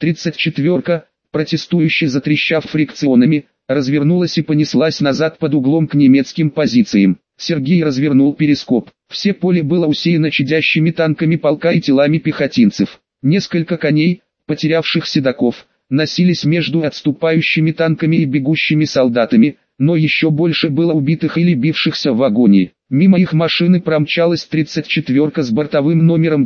34-ка, протестующе затрещав фрикционами, развернулась и понеслась назад под углом к немецким позициям. Сергей развернул перископ. Все поле было усеяно чадящими танками полка и телами пехотинцев. Несколько коней, потерявших седаков, носились между отступающими танками и бегущими солдатами, но еще больше было убитых или бившихся в агонии. Мимо их машины промчалась 34-ка с бортовым номером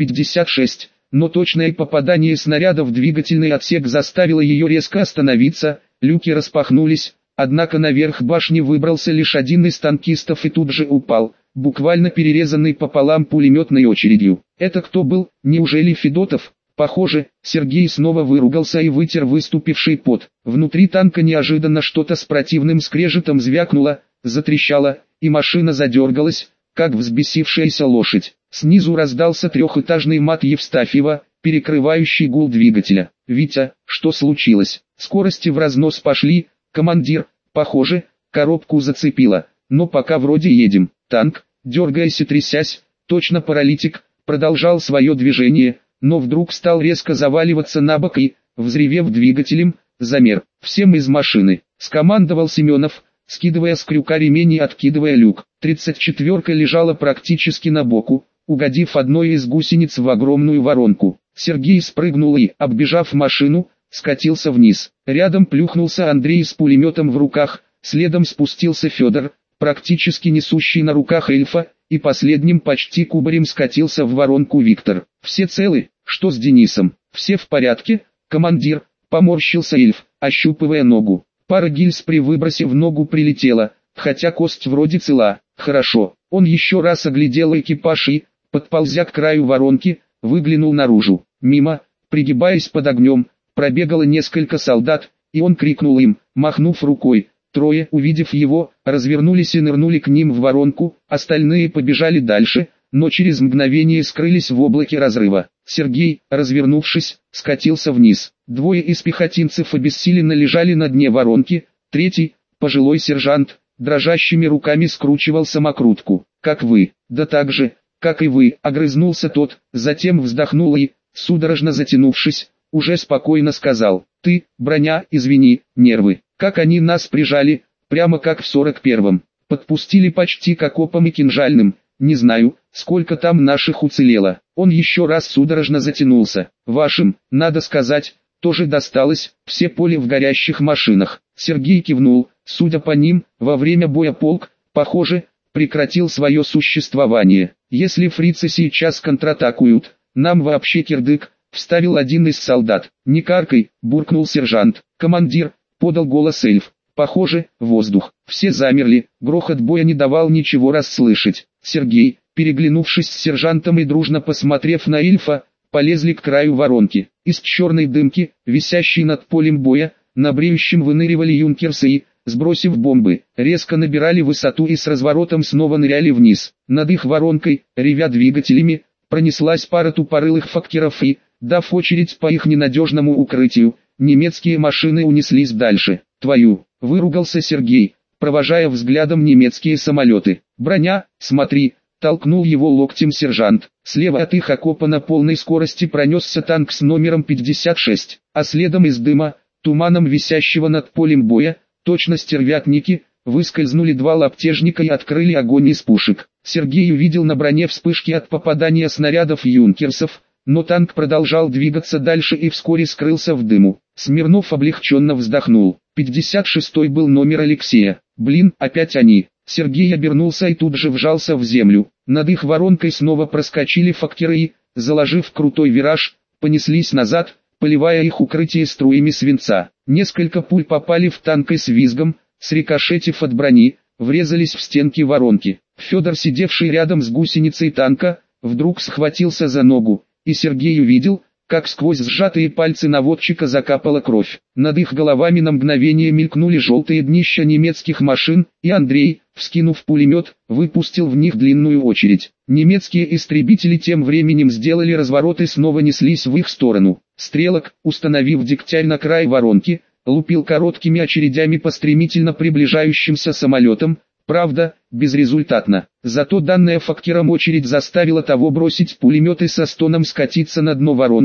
256, но точное попадание снаряда в двигательный отсек заставило ее резко остановиться, люки распахнулись, однако наверх башни выбрался лишь один из танкистов и тут же упал, буквально перерезанный пополам пулеметной очередью. Это кто был, неужели Федотов? Похоже, Сергей снова выругался и вытер выступивший пот. Внутри танка неожиданно что-то с противным скрежетом звякнуло, затрещало, и машина задергалась, как взбесившаяся лошадь. Снизу раздался трехэтажный мат Евстафьева, перекрывающий гул двигателя. «Витя, что случилось? Скорости в разнос пошли, командир, похоже, коробку зацепило, но пока вроде едем». Танк, дергаясь и трясясь, точно паралитик, продолжал свое движение, но вдруг стал резко заваливаться на бок и, взревев двигателем, замер. «Всем из машины!» — скомандовал Семенов, скидывая с крюка ремень и откидывая люк. 34-ка лежала практически на боку, угодив одной из гусениц в огромную воронку. Сергей спрыгнул и, оббежав машину, скатился вниз. Рядом плюхнулся Андрей с пулеметом в руках, следом спустился Федор, практически несущий на руках эльфа, и последним почти кубарем скатился в воронку Виктор. «Все целы? Что с Денисом? Все в порядке, командир?» — поморщился эльф, ощупывая ногу. Пара гильз при выбросе в ногу прилетела, хотя кость вроде цела. «Хорошо». Он еще раз оглядел экипаж и, подползя к краю воронки, выглянул наружу. Мимо, пригибаясь под огнем, пробегало несколько солдат, и он крикнул им, махнув рукой. Трое, увидев его, развернулись и нырнули к ним в воронку, остальные побежали дальше, но через мгновение скрылись в облаке разрыва. Сергей, развернувшись, скатился вниз. Двое из пехотинцев обессиленно лежали на дне воронки, третий, пожилой сержант, дрожащими руками скручивал самокрутку. «Как вы?» «Да так же, как и вы», — огрызнулся тот, затем вздохнул и, судорожно затянувшись, уже спокойно сказал: «Ты, броня, извини, нервы. Как они нас прижали, прямо как в 41-м. Подпустили почти к окопам и кинжальным. Не знаю, сколько там наших уцелело». Он еще раз судорожно затянулся. «Вашим, надо сказать, тоже досталось, все поле в горящих машинах». Сергей кивнул. Судя по ним, во время боя полк, похоже, прекратил свое существование. «Если фрицы сейчас контратакуют, нам вообще кирдык», — вставил один из солдат. «Не каркай», — буркнул сержант. «Командир», — подал голос эльф. Похоже, воздух. Все замерли, грохот боя не давал ничего расслышать. Сергей, переглянувшись с сержантом и дружно посмотрев на эльфа, полезли к краю воронки. Из черной дымки, висящей над полем боя, на бреющем выныривали юнкерсы и, сбросив бомбы, резко набирали высоту и с разворотом снова ныряли вниз. Над их воронкой, ревя двигателями, пронеслась пара тупорылых факкеров и, дав очередь по их ненадежному укрытию, немецкие машины унеслись дальше. «Твою!» — выругался Сергей, провожая взглядом немецкие самолеты. «Броня, смотри!» — толкнул его локтем сержант. Слева от их окопа на полной скорости пронесся танк с номером 56, а следом из дыма, туманом висящего над полем боя, точно стервятники, выскользнули два лаптежника и открыли огонь из пушек. Сергей увидел на броне вспышки от попадания снарядов юнкерсов, но танк продолжал двигаться дальше и вскоре скрылся в дыму. Смирнов облегченно вздохнул. 56-й был номер Алексея. «Блин, опять они!» Сергей обернулся и тут же вжался в землю. Над их воронкой снова проскочили факкеры и, заложив крутой вираж, понеслись назад, поливая их укрытие струями свинца. Несколько пуль попали в танк и с визгом, срикошетив от брони, врезались в стенки воронки. Федор, сидевший рядом с гусеницей танка, вдруг схватился за ногу, и Сергей увидел, как сквозь сжатые пальцы наводчика закапала кровь. Над их головами на мгновение мелькнули желтые днища немецких машин, и Андрей, вскинув пулемет, выпустил в них длинную очередь. Немецкие истребители тем временем сделали разворот и снова неслись в их сторону. Стрелок, установив дегтярь на край воронки, лупил короткими очередями по стремительно приближающимся самолетам, правда, безрезультатно. Зато данная факкером очередь заставила того бросить пулемет и со стоном скатиться на дно воронки,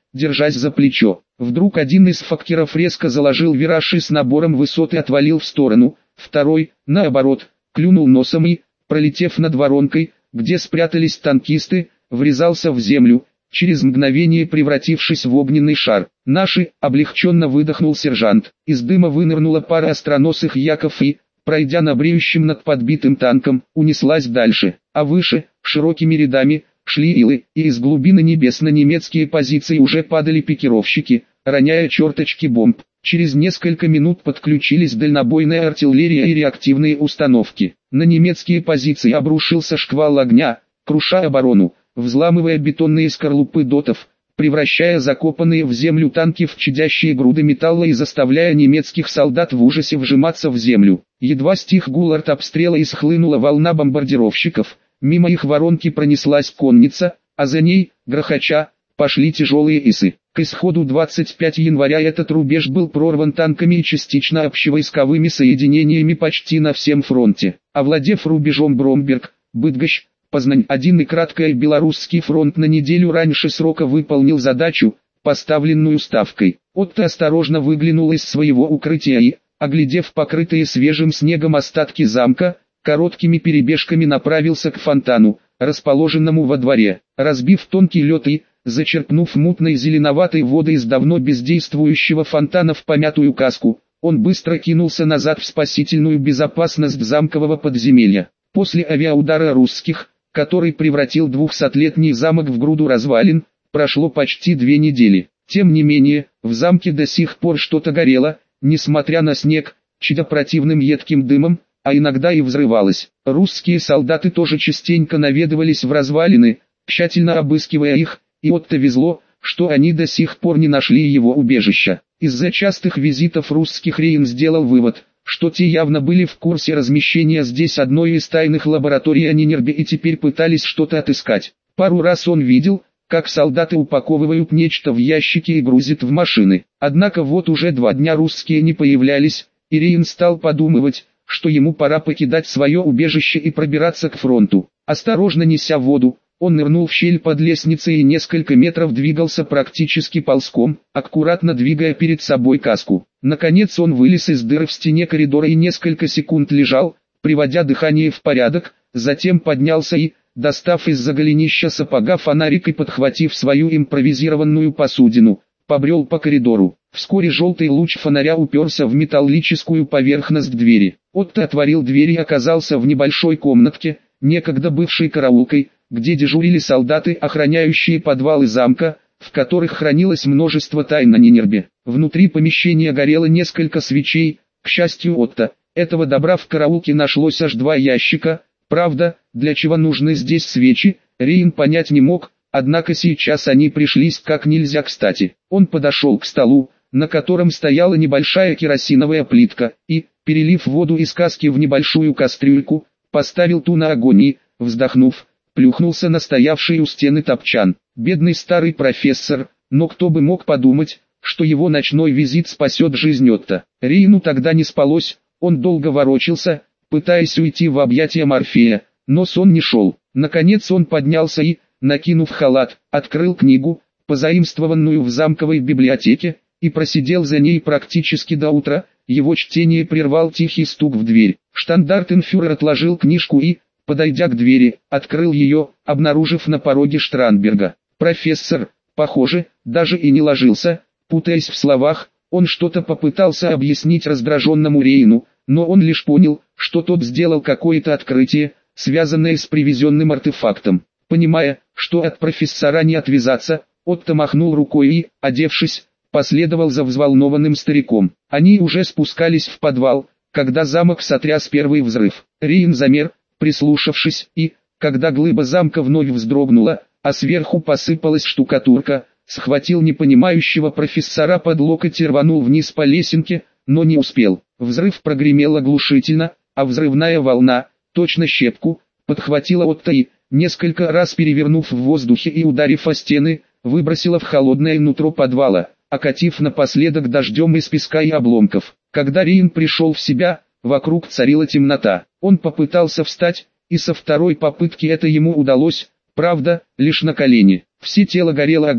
держась за плечо. Вдруг один из факкеров резко заложил вираж и с набором высоты отвалил в сторону, второй, наоборот, клюнул носом и, пролетев над воронкой, где спрятались танкисты, врезался в землю, через мгновение превратившись в огненный шар. «Наши!» — облегченно выдохнул сержант. Из дыма вынырнула пара остроносых яков и, пройдя на бреющем над подбитым танком, унеслась дальше. А выше, широкими рядами, шли илы, и из глубины небес на немецкие позиции уже падали пикировщики, роняя черточки бомб. Через несколько минут подключились дальнобойная артиллерия и реактивные установки. На немецкие позиции обрушился шквал огня, круша оборону, взламывая бетонные скорлупы дотов, превращая закопанные в землю танки в чадящие груды металла и заставляя немецких солдат в ужасе вжиматься в землю. Едва стих гул артобстрела и схлынула волна бомбардировщиков, мимо их воронки пронеслась конница, а за ней, грохоча, пошли тяжелые исы. К исходу 25 января этот рубеж был прорван танками и частично общевойсковыми соединениями почти на всем фронте. Овладев рубежом Бромберг, Быдгощ, Познань-1 и краткое Белорусский фронт на неделю раньше срока выполнил задачу, поставленную Ставкой. Отто осторожно выглянул из своего укрытия и, оглядев покрытые свежим снегом остатки замка, короткими перебежками направился к фонтану, расположенному во дворе. Разбив тонкий лед и, зачерпнув мутной зеленоватой водой из давно бездействующего фонтана в помятую каску, он быстро кинулся назад в спасительную безопасность замкового подземелья. После авиаудара русских, который превратил 200-летний замок в груду развалин, прошло почти 2 недели. Тем не менее, в замке до сих пор что-то горело, несмотря на снег, чадя противным едким дымом, а иногда и взрывалось. Русские солдаты тоже частенько наведывались в развалины, тщательно обыскивая их, и Отто везло, что они до сих пор не нашли его убежища. Из-за частых визитов русских Рейн сделал вывод, что те явно были в курсе размещения здесь одной из тайных лабораторий Анинербе и теперь пытались что-то отыскать. Пару раз он видел, как солдаты упаковывают нечто в ящики и грузят в машины. Однако вот уже 2 дня русские не появлялись, и Рейн стал подумывать, что ему пора покидать свое убежище и пробираться к фронту. Осторожно неся воду, он нырнул в щель под лестницей и несколько метров двигался практически ползком, аккуратно двигая перед собой каску. Наконец он вылез из дыры в стене коридора и несколько секунд лежал, приводя дыхание в порядок, затем поднялся и, достав из-за голенища сапога фонарик и подхватив свою импровизированную посудину, побрел по коридору. Вскоре желтый луч фонаря уперся в металлическую поверхность двери. Отто отворил дверь и оказался в небольшой комнатке, некогда бывшей караулкой, где дежурили солдаты, охраняющие подвалы замка, в которых хранилось множество тайн на Нинербе. Внутри помещения горело несколько свечей, к счастью Отто, этого добра в караулке нашлось аж 2 ящика, правда, для чего нужны здесь свечи, Рейн понять не мог, однако сейчас они пришлись как нельзя кстати. Он подошел к столу, на котором стояла небольшая керосиновая плитка, и, перелив воду из каски в небольшую кастрюльку, поставил ту на огонь и, вздохнув, плюхнулся на стоявший у стены топчан. Бедный старый профессор, но кто бы мог подумать, что его ночной визит спасет жизнь Отто. Рейну тогда не спалось, он долго ворочался, пытаясь уйти в объятия Морфея, но сон не шел. Наконец он поднялся и, накинув халат, открыл книгу, позаимствованную в замковой библиотеке, и просидел за ней практически до утра. Его чтение прервал тихий стук в дверь. Штандартенфюрер отложил книжку и, подойдя к двери, открыл ее, обнаружив на пороге Штранберга. Профессор, похоже, даже и не ложился, путаясь в словах, он что-то попытался объяснить раздраженному Рейну, но он лишь понял, что тот сделал какое-то открытие, связанное с привезенным артефактом. Понимая, что от профессора не отвязаться, Отто махнул рукой и, одевшись, последовал за взволнованным стариком. Они уже спускались в подвал, когда замок сотряс первый взрыв. Рейн замер, прислушавшись, и, когда глыба замка вновь вздрогнула, а сверху посыпалась штукатурка, схватил непонимающего профессора под локоть и рванул вниз по лесенке, но не успел. Взрыв прогремел оглушительно, а взрывная волна, точно щепку, подхватила Отто и, несколько раз перевернув в воздухе и ударив о стены, выбросила в холодное нутро подвала, окатив напоследок дождем из песка и обломков. Когда Рейн пришел в себя, вокруг царила темнота. Он попытался встать, и со второй попытки это ему удалось, правда, лишь на колени. Все тело горело огнем,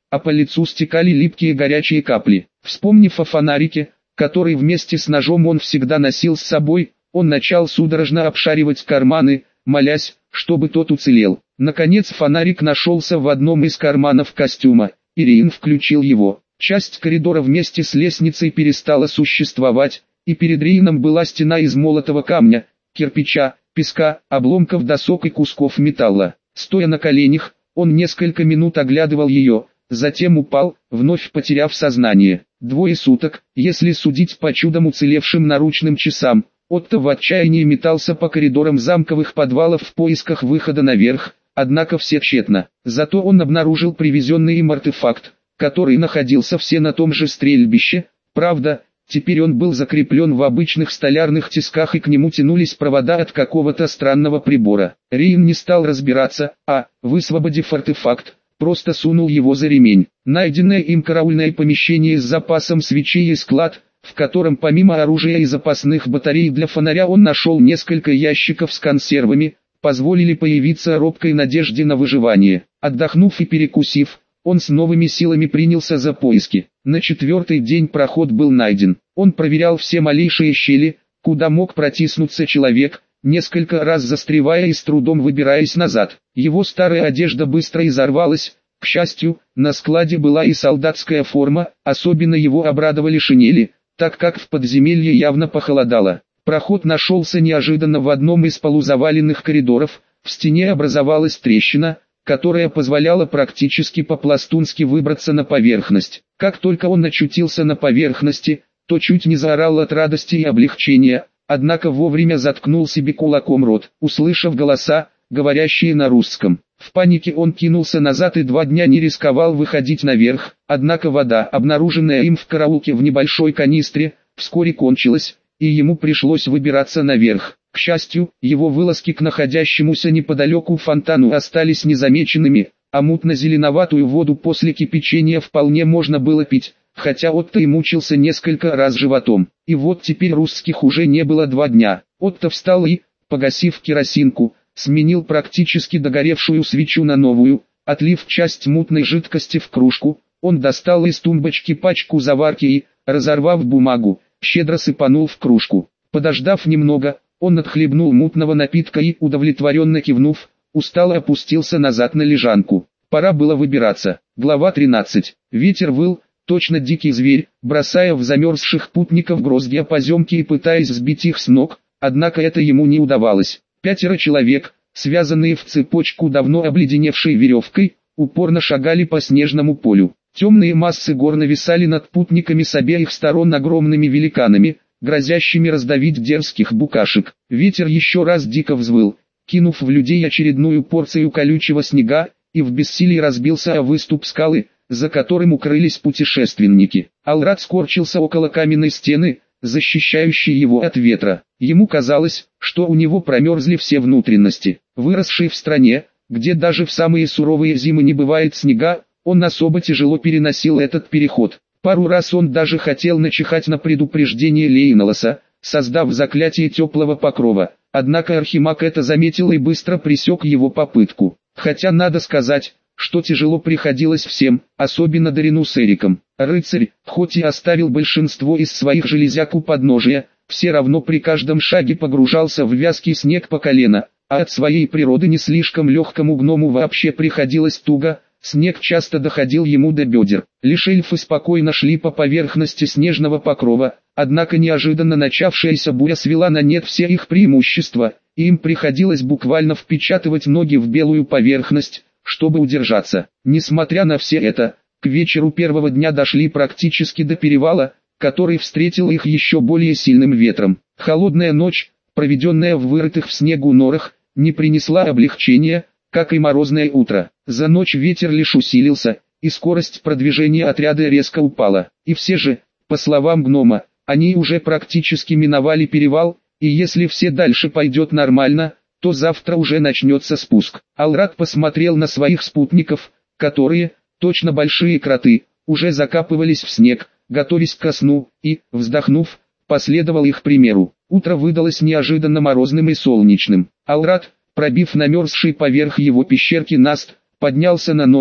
а по лицу стекали липкие горячие капли. Вспомнив о фонарике, который вместе с ножом он всегда носил с собой, он начал судорожно обшаривать карманы, молясь, чтобы тот уцелел. Наконец фонарик нашелся в одном из карманов костюма, и Риин включил его. Часть коридора вместе с лестницей перестала существовать, и перед Риином была стена из молотого камня, кирпича, песка, обломков досок и кусков металла. Стоя на коленях, он несколько минут оглядывал ее, затем упал, вновь потеряв сознание. 2 суток, если судить по чудом уцелевшим наручным часам. Отто в отчаянии метался по коридорам замковых подвалов в поисках выхода наверх, однако все тщетно. Зато он обнаружил привезенный им артефакт, который находился все на том же стрельбище. Правда, теперь он был закреплен в обычных столярных тисках и к нему тянулись провода от какого-то странного прибора. Риин не стал разбираться, а, высвободив артефакт, просто сунул его за ремень. Найденное им караульное помещение с запасом свечей и склад, в котором помимо оружия и запасных батарей для фонаря он нашел несколько ящиков с консервами, позволили появиться робкой надежде на выживание. Отдохнув и перекусив, он с новыми силами принялся за поиски. На 4-й день проход был найден. Он проверял все малейшие щели, куда мог протиснуться человек, несколько раз застревая и с трудом выбираясь назад. Его старая одежда быстро изорвалась. К счастью, на складе была и солдатская форма, особенно его обрадовали шинели, так как в подземелье явно похолодало. Проход нашелся неожиданно в одном из полузаваленных коридоров, в стене образовалась трещина, которая позволяла практически по-пластунски выбраться на поверхность. Как только он очутился на поверхности, то чуть не заорал от радости и облегчения, однако вовремя заткнул себе кулаком рот, услышав голоса, говорящие на русском. В панике он кинулся назад и 2 дня не рисковал выходить наверх, однако вода, обнаруженная им в караулке в небольшой канистре, вскоре кончилась, и ему пришлось выбираться наверх. К счастью, его вылазки к находящемуся неподалеку фонтану остались незамеченными, а мутно-зеленоватую воду после кипячения вполне можно было пить, хотя Отто и мучился несколько раз животом. И вот теперь русских уже не было 2 дня. Отто встал и, погасив керосинку, сменил практически догоревшую свечу на новую, отлив часть мутной жидкости в кружку, он достал из тумбочки пачку заварки и, разорвав бумагу, щедро сыпанул в кружку. Подождав немного, он отхлебнул мутного напитка и, удовлетворенно кивнув, устало опустился назад на лежанку. Пора было выбираться. Глава 13. Ветер выл, точно дикий зверь, бросая в замерзших путников гроздья поземки и пытаясь сбить их с ног, однако это ему не удавалось. 5 человек, связанные в цепочку давно обледеневшей веревкой, упорно шагали по снежному полю. Темные массы гор нависали над путниками с обеих сторон огромными великанами, грозящими раздавить дерзких букашек. Ветер еще раз дико взвыл, кинув в людей очередную порцию колючего снега, и в бессилии разбился о выступ скалы, за которым укрылись путешественники. Алрат скорчился около каменной стены, защищающей его от ветра. Ему казалось, что у него промерзли все внутренности. Выросший в стране, где даже в самые суровые зимы не бывает снега, он особо тяжело переносил этот переход. Пару раз он даже хотел начихать на предупреждение Лейнолоса, создав заклятие теплого покрова. Однако Архимаг это заметил и быстро пресек его попытку. Хотя надо сказать, что тяжело приходилось всем, особенно Дарину с Эриком. Рыцарь, хоть и оставил большинство из своих железяк у подножия, все равно при каждом шаге погружался в вязкий снег по колено, а от своей природы не слишком легкому гному вообще приходилось туго, снег часто доходил ему до бедер. Лишь эльфы спокойно шли по поверхности снежного покрова, однако неожиданно начавшаяся буря свела на нет все их преимущества, и им приходилось буквально впечатывать ноги в белую поверхность, чтобы удержаться. Несмотря на все это, к вечеру первого дня дошли практически до перевала, который встретил их еще более сильным ветром. Холодная ночь, проведенная в вырытых в снегу норах, не принесла облегчения, как и морозное утро. За ночь ветер лишь усилился, и скорость продвижения отряда резко упала. И все же, по словам гнома, они уже практически миновали перевал, и если все дальше пойдет нормально, то завтра уже начнется спуск. Алрат посмотрел на своих спутников, которые, точно большие кроты, уже закапывались в снег, готовясь ко сну, и, вздохнув, последовал их примеру. Утро выдалось неожиданно морозным и солнечным. Алрат, пробив намерзший поверх его пещерки наст, поднялся на ноги,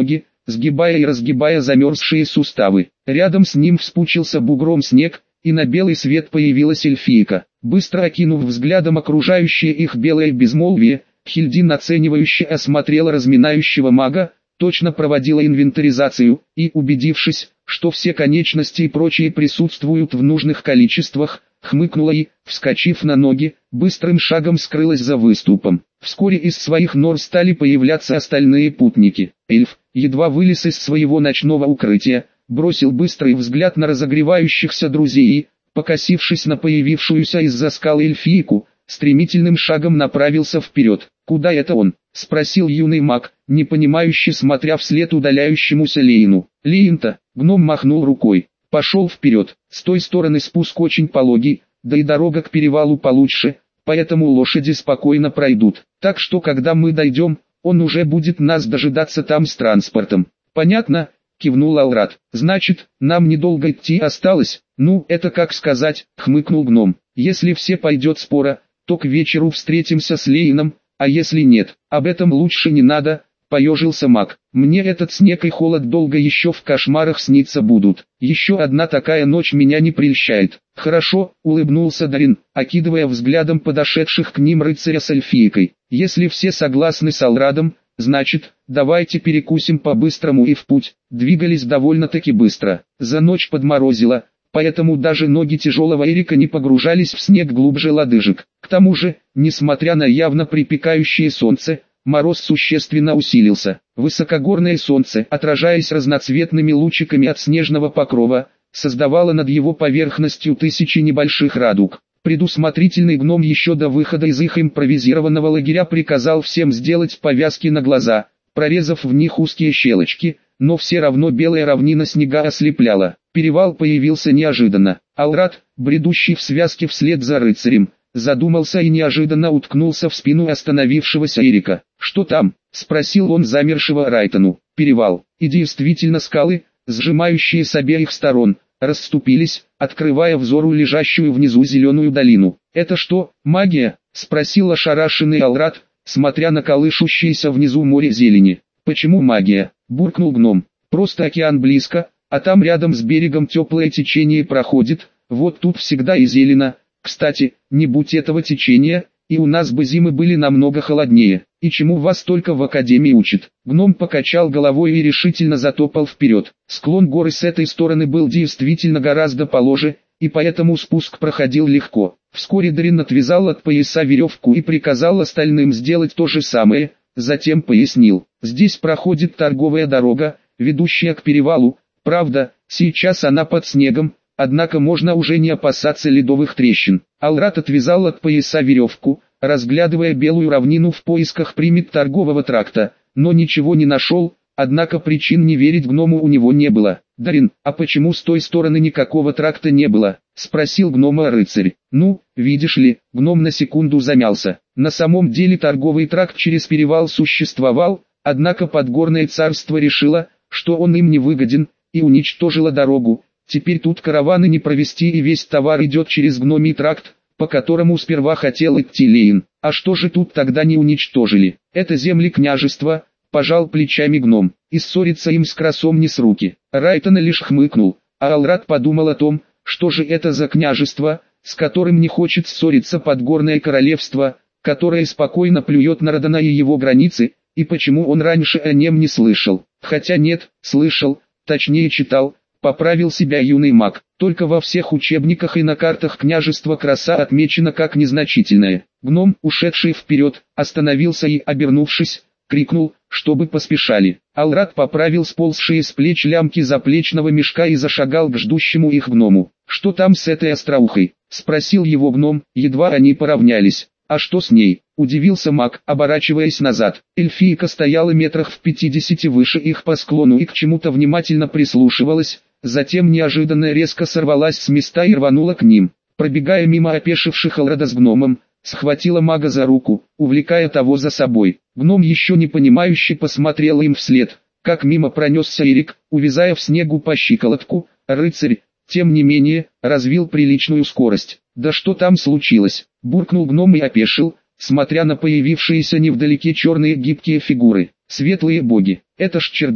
сгибая и разгибая замерзшие суставы. Рядом с ним вспучился бугром снег, и на белый свет появилась эльфийка. Быстро окинув взглядом окружающее их белое безмолвие, Хильдин оценивающе осмотрела разминающего мага, точно проводила инвентаризацию, и, убедившись, что все конечности и прочие присутствуют в нужных количествах, хмыкнула и, вскочив на ноги, быстрым шагом скрылась за выступом. Вскоре из своих нор стали появляться остальные путники. Эльф, едва вылез из своего ночного укрытия, бросил быстрый взгляд на разогревающихся друзей и, покосившись на появившуюся из-за скал эльфийку, стремительным шагом направился вперед. «Куда это он?» — спросил юный маг, непонимающе смотря вслед удаляющемуся Лейну. «Лейн-то», — гном махнул рукой, — «пошел вперед. С той стороны спуск очень пологий, да и дорога к перевалу получше, поэтому лошади спокойно пройдут. Так что когда мы дойдем, он уже будет нас дожидаться там с транспортом». «Понятно», — кивнул Алрат. «Значит, нам недолго идти осталось?» «Ну, это как сказать», — хмыкнул гном. «Если все пойдет спора, то к вечеру встретимся с Лейном, а если нет, об этом лучше не надо», — поежился маг. «Мне этот снег и холод долго еще в кошмарах сниться будут. Еще одна такая ночь меня не прельщает». «Хорошо», — улыбнулся Дарин, окидывая взглядом подошедших к ним рыцаря с эльфийкой. «Если все согласны с Алрадом, значит, давайте перекусим по-быстрому и в путь». Двигались довольно-таки быстро. За ночь подморозило, поэтому даже ноги тяжелого Эрика не погружались в снег глубже лодыжек. К тому же, несмотря на явно припекающее солнце, мороз существенно усилился. Высокогорное солнце, отражаясь разноцветными лучиками от снежного покрова, создавало над его поверхностью тысячи небольших радуг. Предусмотрительный гном еще до выхода из их импровизированного лагеря приказал всем сделать повязки на глаза, прорезав в них узкие щелочки, но все равно белая равнина снега ослепляла. Перевал появился неожиданно. Алрат, бредущий в связке вслед за рыцарем, задумался и неожиданно уткнулся в спину остановившегося Эрика. «Что там?» — спросил он замершего Райтону. «Перевал». И действительно скалы, сжимающие с обеих сторон, расступились, открывая взору лежащую внизу зеленую долину. «Это что, магия?» — спросил ошарашенный Алрат, смотря на колышущееся внизу море зелени. «Почему магия?» — буркнул гном. «Просто океан близко, а там рядом с берегом теплое течение проходит, вот тут всегда и зелено. Кстати, не будь этого течения, и у нас бы зимы были намного холоднее. И чему вас только в академии учат?» Гном покачал головой и решительно затопал вперед. Склон горы с этой стороны был действительно гораздо положе, и поэтому спуск проходил легко. Вскоре Дарин отвязал от пояса веревку и приказал остальным сделать то же самое, затем пояснил: «Здесь проходит торговая дорога, ведущая к перевалу. Правда, сейчас она под снегом, однако можно уже не опасаться ледовых трещин». Алрат отвязал от пояса веревку, разглядывая белую равнину в поисках примет торгового тракта, но ничего не нашел, однако причин не верить гному у него не было. «Дарин, а почему с той стороны никакого тракта не было?» — спросил гнома рыцарь. «Ну, видишь ли», — гном на секунду замялся. «На самом деле торговый тракт через перевал существовал, однако подгорное царство решило, что он им не выгоден, и уничтожило дорогу. Теперь тут караваны не провести, и весь товар идет через гномий тракт, по которому сперва хотел идти Лейн. А что же тут тогда не уничтожили? Это земли княжества», — пожал плечами гном, — «и ссориться им с красом не с руки». Райтон лишь хмыкнул, а Алрат подумал о том, что же это за княжество, с которым не хочет ссориться подгорное королевство, которое спокойно плюет на Родана и его границы, и почему он раньше о нем не слышал. Хотя нет, слышал, точнее читал, поправил себя юный маг. Только во всех учебниках и на картах княжество Краса отмечено как незначительное. Гном, ушедший вперед, остановился и, обернувшись, крикнул, чтобы поспешали. Алрат поправил сползшие с плеч лямки заплечного мешка и зашагал к ждущему их гному. «Что там с этой остроухой?» — спросил его гном, едва они поравнялись. «А что с ней?» — удивился маг, оборачиваясь назад. Эльфийка стояла метрах в 50 выше их по склону и к чему-то внимательно прислушивалась, затем неожиданно резко сорвалась с места и рванула к ним. Пробегая мимо опешивших Алрада с гномом, схватила мага за руку, увлекая того за собой. Гном еще не понимающе посмотрел им вслед, как мимо пронесся Эрик, увязая в снегу по щиколотку. Рыцарь, тем не менее, развил приличную скорость. «Да что там случилось?» — буркнул гном и опешил, смотря на появившиеся невдалеке черные гибкие фигуры. «Светлые боги, это ж черданы!»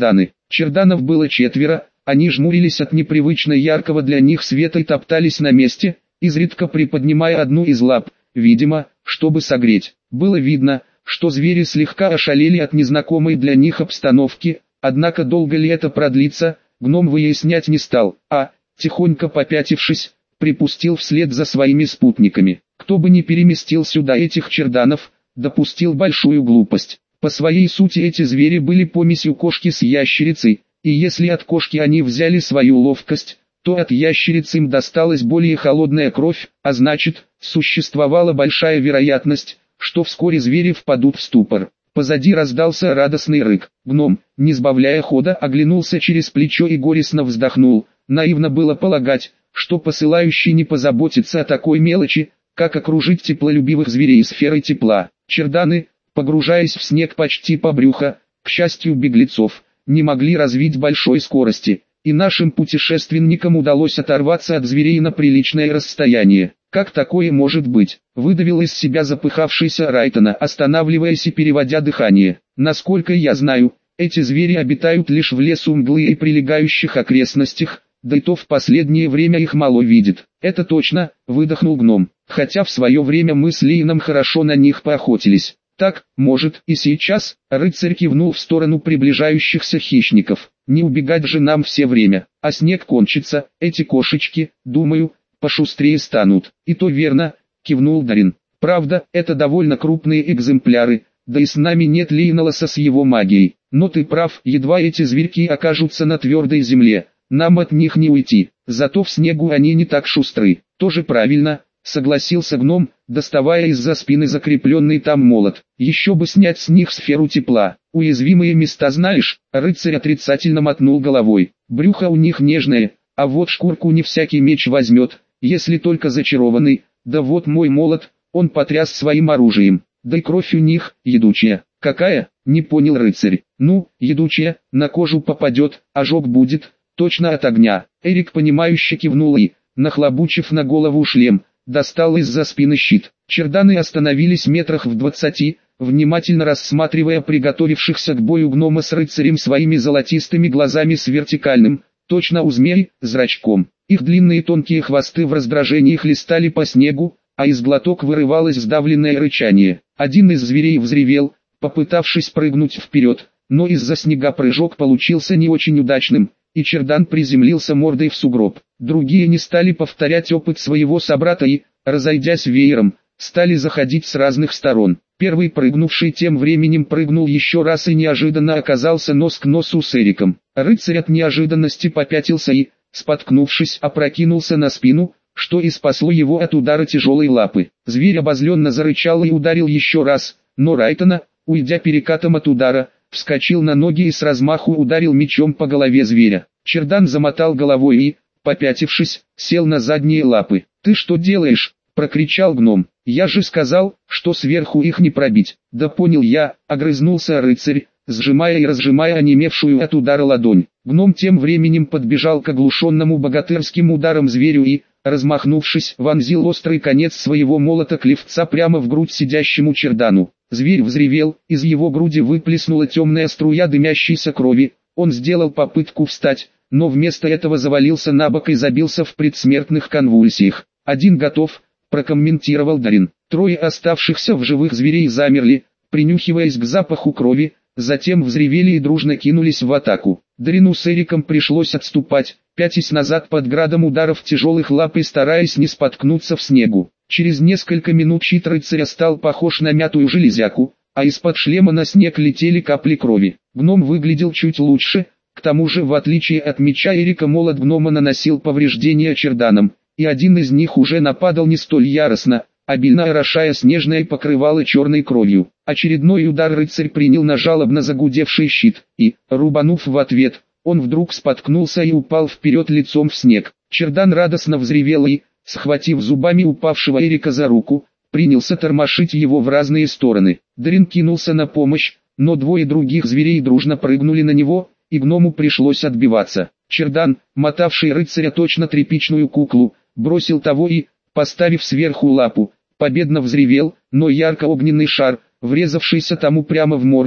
Черданов было 4, они жмурились от непривычно яркого для них света и топтались на месте, изредка приподнимая одну из лап, видимо, чтобы согреть. Было видно, что звери слегка ошалели от незнакомой для них обстановки, однако долго ли это продлится, гном выяснять не стал, а, тихонько попятившись, припустил вслед за своими спутниками. Кто бы ни переместил сюда этих черданов, допустил большую глупость. По своей сути эти звери были помесью кошки с ящерицей, и если от кошки они взяли свою ловкость, то от ящерицы им досталась более холодная кровь, а значит, существовала большая вероятность, что вскоре звери впадут в ступор. Позади раздался радостный рык. Гном, не сбавляя хода, оглянулся через плечо и горестно вздохнул. Наивно было полагать, что посылающий не позаботится о такой мелочи, как окружить теплолюбивых зверей сферой тепла. Черданы, погружаясь в снег почти по брюхо, к счастью беглецов, не могли развить большой скорости, и нашим путешественникам удалось оторваться от зверей на приличное расстояние. «Как такое может быть?» – выдавил из себя запыхавшийся Райтона, останавливаясь и переводя дыхание. «Насколько я знаю, эти звери обитают лишь в лесу мглы и прилегающих окрестностях, да и то в последнее время их мало видит». «Это точно», – выдохнул гном, «хотя в свое время мы с Лиином хорошо на них поохотились». «Так, может, и сейчас?» – рыцарь кивнул в сторону приближающихся хищников. «Не убегать же нам все время, а снег кончится, эти кошечки, думаю, пошустрее станут». «И то верно», – кивнул Дарин. «Правда, это довольно крупные экземпляры, да и с нами нет Лейнолоса с его магией. Но ты прав, едва эти зверьки окажутся на твердой земле, нам от них не уйти, зато в снегу они не так шустры». «Тоже правильно», — согласился гном, доставая из-за спины закрепленный там молот. «Еще бы снять с них сферу тепла. Уязвимые места знаешь?» Рыцарь отрицательно мотнул головой. «Брюхо у них нежное, а вот шкурку не всякий меч возьмет, если только зачарованный. Да вот мой молот, он потряс своим оружием. Да и кровь у них, едучая». «Какая?» — не понял рыцарь. «Ну, едучая, на кожу попадет, ожог будет, точно от огня». Эрик понимающе кивнул и, нахлобучив на голову шлем, достал из-за спины щит. Черданы остановились метрах в 20, внимательно рассматривая приготовившихся к бою гнома с рыцарем своими золотистыми глазами с вертикальным, точно у змей, зрачком. Их длинные тонкие хвосты в раздражении хлестали по снегу, а из глоток вырывалось сдавленное рычание. Один из зверей взревел, попытавшись прыгнуть вперед, но из-за снега прыжок получился не очень удачным, и чердан приземлился мордой в сугроб. Другие не стали повторять опыт своего собрата и, разойдясь веером, стали заходить с разных сторон. Первый прыгнувший тем временем прыгнул еще раз и неожиданно оказался нос к носу с Эриком. Рыцарь от неожиданности попятился и, споткнувшись, опрокинулся на спину, что и спасло его от удара тяжелой лапы. Зверь обозленно зарычал и ударил еще раз, но Райтона, уйдя перекатом от удара, вскочил на ноги и с размаху ударил мечом по голове зверя. Чердан замотал головой и, попятившись, сел на задние лапы. «Ты что делаешь?» — прокричал гном. «Я же сказал, что сверху их не пробить». «Да понял я», — огрызнулся рыцарь, сжимая и разжимая онемевшую от удара ладонь. Гном тем временем подбежал к оглушенному богатырским ударом зверю и, размахнувшись, вонзил острый конец своего молота клевца прямо в грудь сидящему чердану. Зверь взревел, из его груди выплеснула темная струя дымящейся крови. Он сделал попытку встать, но вместо этого завалился на бок и забился в предсмертных конвульсиях. «Один готов», — прокомментировал Дарин. Трое оставшихся в живых зверей замерли, принюхиваясь к запаху крови, затем взревели и дружно кинулись в атаку. Дарину с Эриком пришлось отступать, пятясь назад под градом ударов тяжелых лап и стараясь не споткнуться в снегу. Через несколько минут щит рыцаря стал похож на мятую железяку, а из-под шлема на снег летели капли крови. Гном выглядел чуть лучше, к тому же в отличие от меча Эрика молот гнома наносил повреждения черданам, и один из них уже нападал не столь яростно, обильно орошая снежное покрывало черной кровью. Очередной удар рыцарь принял на жалобно загудевший щит, и, рубанув в ответ, он вдруг споткнулся и упал вперед лицом в снег. Чердан радостно взревел и, схватив зубами упавшего Эрика за руку, принялся тормошить его в разные стороны. Дарин кинулся на помощь, но двое других зверей дружно прыгнули на него, и гному пришлось отбиваться. Чердан, мотавший рыцаря точно тряпичную куклу, бросил того и, поставив сверху лапу, победно взревел, но ярко-огненный шар, врезавшийся тому прямо в морду,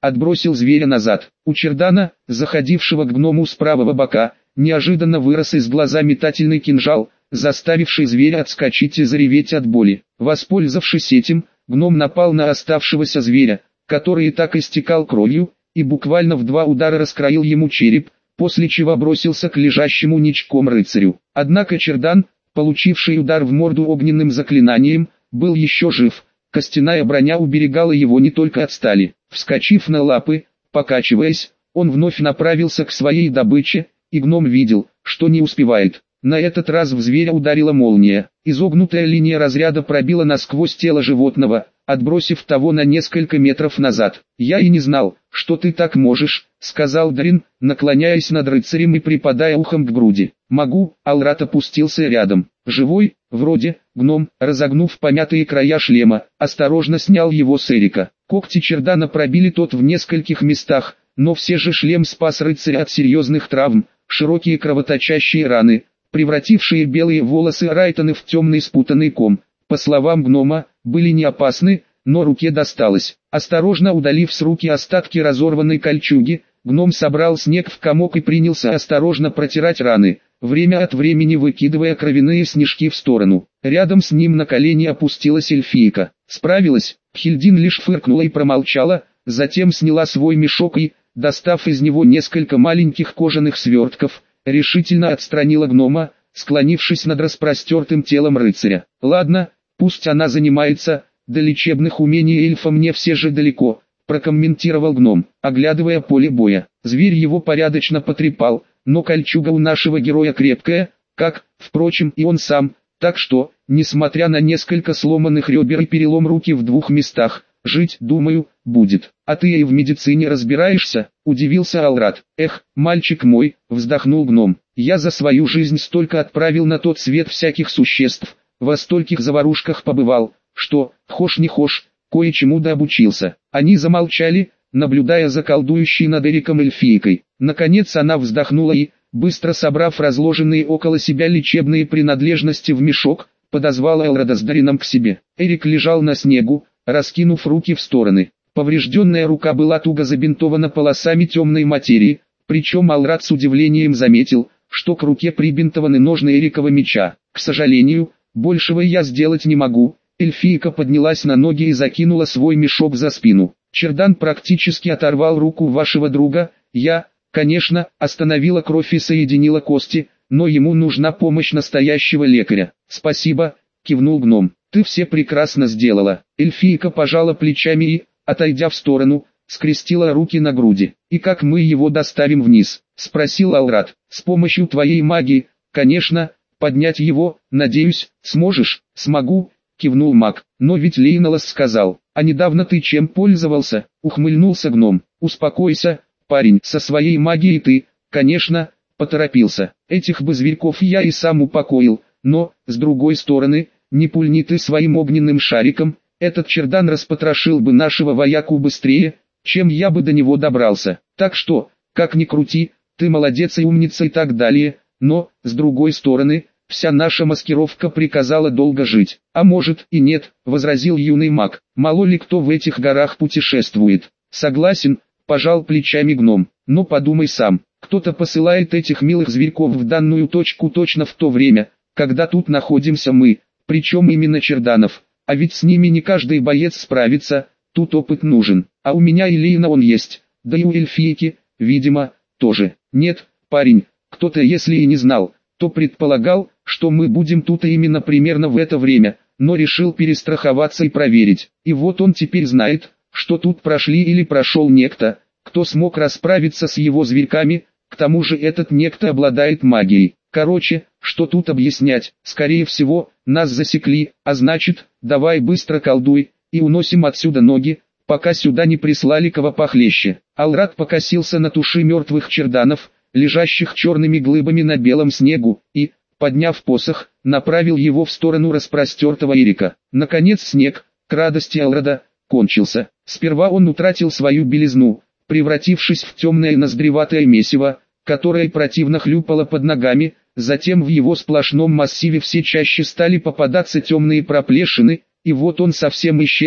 отбросил зверя назад. У Чердана, заходившего к гному с правого бока, неожиданно вырос из глаза метательный кинжал, заставивший зверя отскочить и зареветь от боли. Воспользовавшись этим, гном напал на оставшегося зверя, который и так истекал кровью, и буквально в 2 удара раскроил ему череп, после чего бросился к лежащему ничком рыцарю. Однако Чердан, получивший удар в морду огненным заклинанием, был еще жив. Костяная броня уберегала его не только от стали. Вскочив на лапы, покачиваясь, он вновь направился к своей добыче, и гном видел, что не успевает. На этот раз в зверя ударила молния. Изогнутая линия разряда пробила насквозь тело животного, отбросив того на несколько метров назад. «Я и не знал, что ты так можешь», — сказал Дарин, наклоняясь над рыцарем и припадая ухом к груди. «Могу», — Алрат опустился рядом. Живой, вроде, гном, разогнув помятые края шлема, осторожно снял его с Эрика. Когти Чердана пробили тот в нескольких местах, но все же шлем спас рыцаря от серьезных травм, широкие кровоточащие раны, превратившие белые волосы Райтона в темный спутанный ком, по словам гнома, были не опасны, но руке досталось. Осторожно удалив с руки остатки разорванной кольчуги, гном собрал снег в комок и принялся осторожно протирать раны, время от времени выкидывая кровяные снежки в сторону. Рядом с ним на колени опустилась эльфийка. Справилась, Хильдин лишь фыркнула и промолчала, затем сняла свой мешок и, достав из него несколько маленьких кожаных свертков, решительно отстранила гнома, склонившись над распростертым телом рыцаря. «Ладно, пусть она занимается, до лечебных умений эльфа мне все же далеко», прокомментировал гном, оглядывая поле боя. Зверь его порядочно потрепал, но кольчуга у нашего героя крепкая, как, впрочем, и он сам, так что, несмотря на несколько сломанных ребер и перелом руки в 2 местах, жить, думаю, будет. «А ты и в медицине разбираешься?» – удивился Алрат. «Эх, мальчик мой», – вздохнул гном, – «я за свою жизнь столько отправил на тот свет всяких существ, во стольких заварушках побывал, что, хошь не хошь, кое-чему да обучился». Они замолчали, наблюдая за колдующей над Эриком эльфийкой. Наконец она вздохнула и, быстро собрав разложенные около себя лечебные принадлежности в мешок, подозвала Элрода с Дарином к себе. Эрик лежал на снегу, раскинув руки в стороны. Поврежденная рука была туго забинтована полосами темной материи, причем Алрат с удивлением заметил, что к руке прибинтованы ножны Эрикова меча. «К сожалению, большего я сделать не могу». Эльфийка поднялась на ноги и закинула свой мешок за спину. «Чердан практически оторвал руку вашего друга, я, конечно, остановила кровь и соединила кости, но ему нужна помощь настоящего лекаря». «Спасибо», — кивнул гном, — «ты все прекрасно сделала». Эльфийка пожала плечами и, отойдя в сторону, скрестила руки на груди. «И как мы его доставим вниз?» — спросил Алрат. «С помощью твоей магии, конечно, поднять его, надеюсь, сможешь?» «Смогу», — кивнул маг, — «но ведь Лейнолос сказал». «А недавно ты чем пользовался?» — ухмыльнулся гном. «Успокойся, парень, со своей магией ты, конечно, поторопился. Этих бы зверьков я и сам упокоил, но, с другой стороны, не пульни ты своим огненным шариком, этот Чердан распотрошил бы нашего вояку быстрее, чем я бы до него добрался. Так что, как ни крути, ты молодец и умница и так далее, но, с другой стороны, вся наша маскировка приказала долго жить». «А может и нет», — возразил юный маг, — «мало ли кто в этих горах путешествует». «Согласен», — пожал плечами гном, — «но подумай сам, кто-то посылает этих милых зверьков в данную точку точно в то время, когда тут находимся мы, причем именно Черданов, а ведь с ними не каждый боец справится, тут опыт нужен, а у меня и Лейна он есть, да и у эльфийки, видимо, тоже». «Нет, парень, кто-то если и не знал, то предполагал, что мы будем тут именно примерно в это время, но решил перестраховаться и проверить. И вот он теперь знает, что тут прошли или прошел некто, кто смог расправиться с его зверьками, к тому же этот некто обладает магией. Короче, что тут объяснять, скорее всего, нас засекли, а значит, давай быстро колдуй, и уносим отсюда ноги, пока сюда не прислали кого похлеще». Алрат покосился на туши мертвых черданов, лежащих черными глыбами на белом снегу, и, подняв посох, направил его в сторону распростертого Эрика. Наконец снег, к радости Алрада, кончился. Сперва он утратил свою белизну, превратившись в темное ноздреватое месиво, которое противно хлюпало под ногами, затем в его сплошном массиве все чаще стали попадаться темные проплешины, и вот он совсем исчез,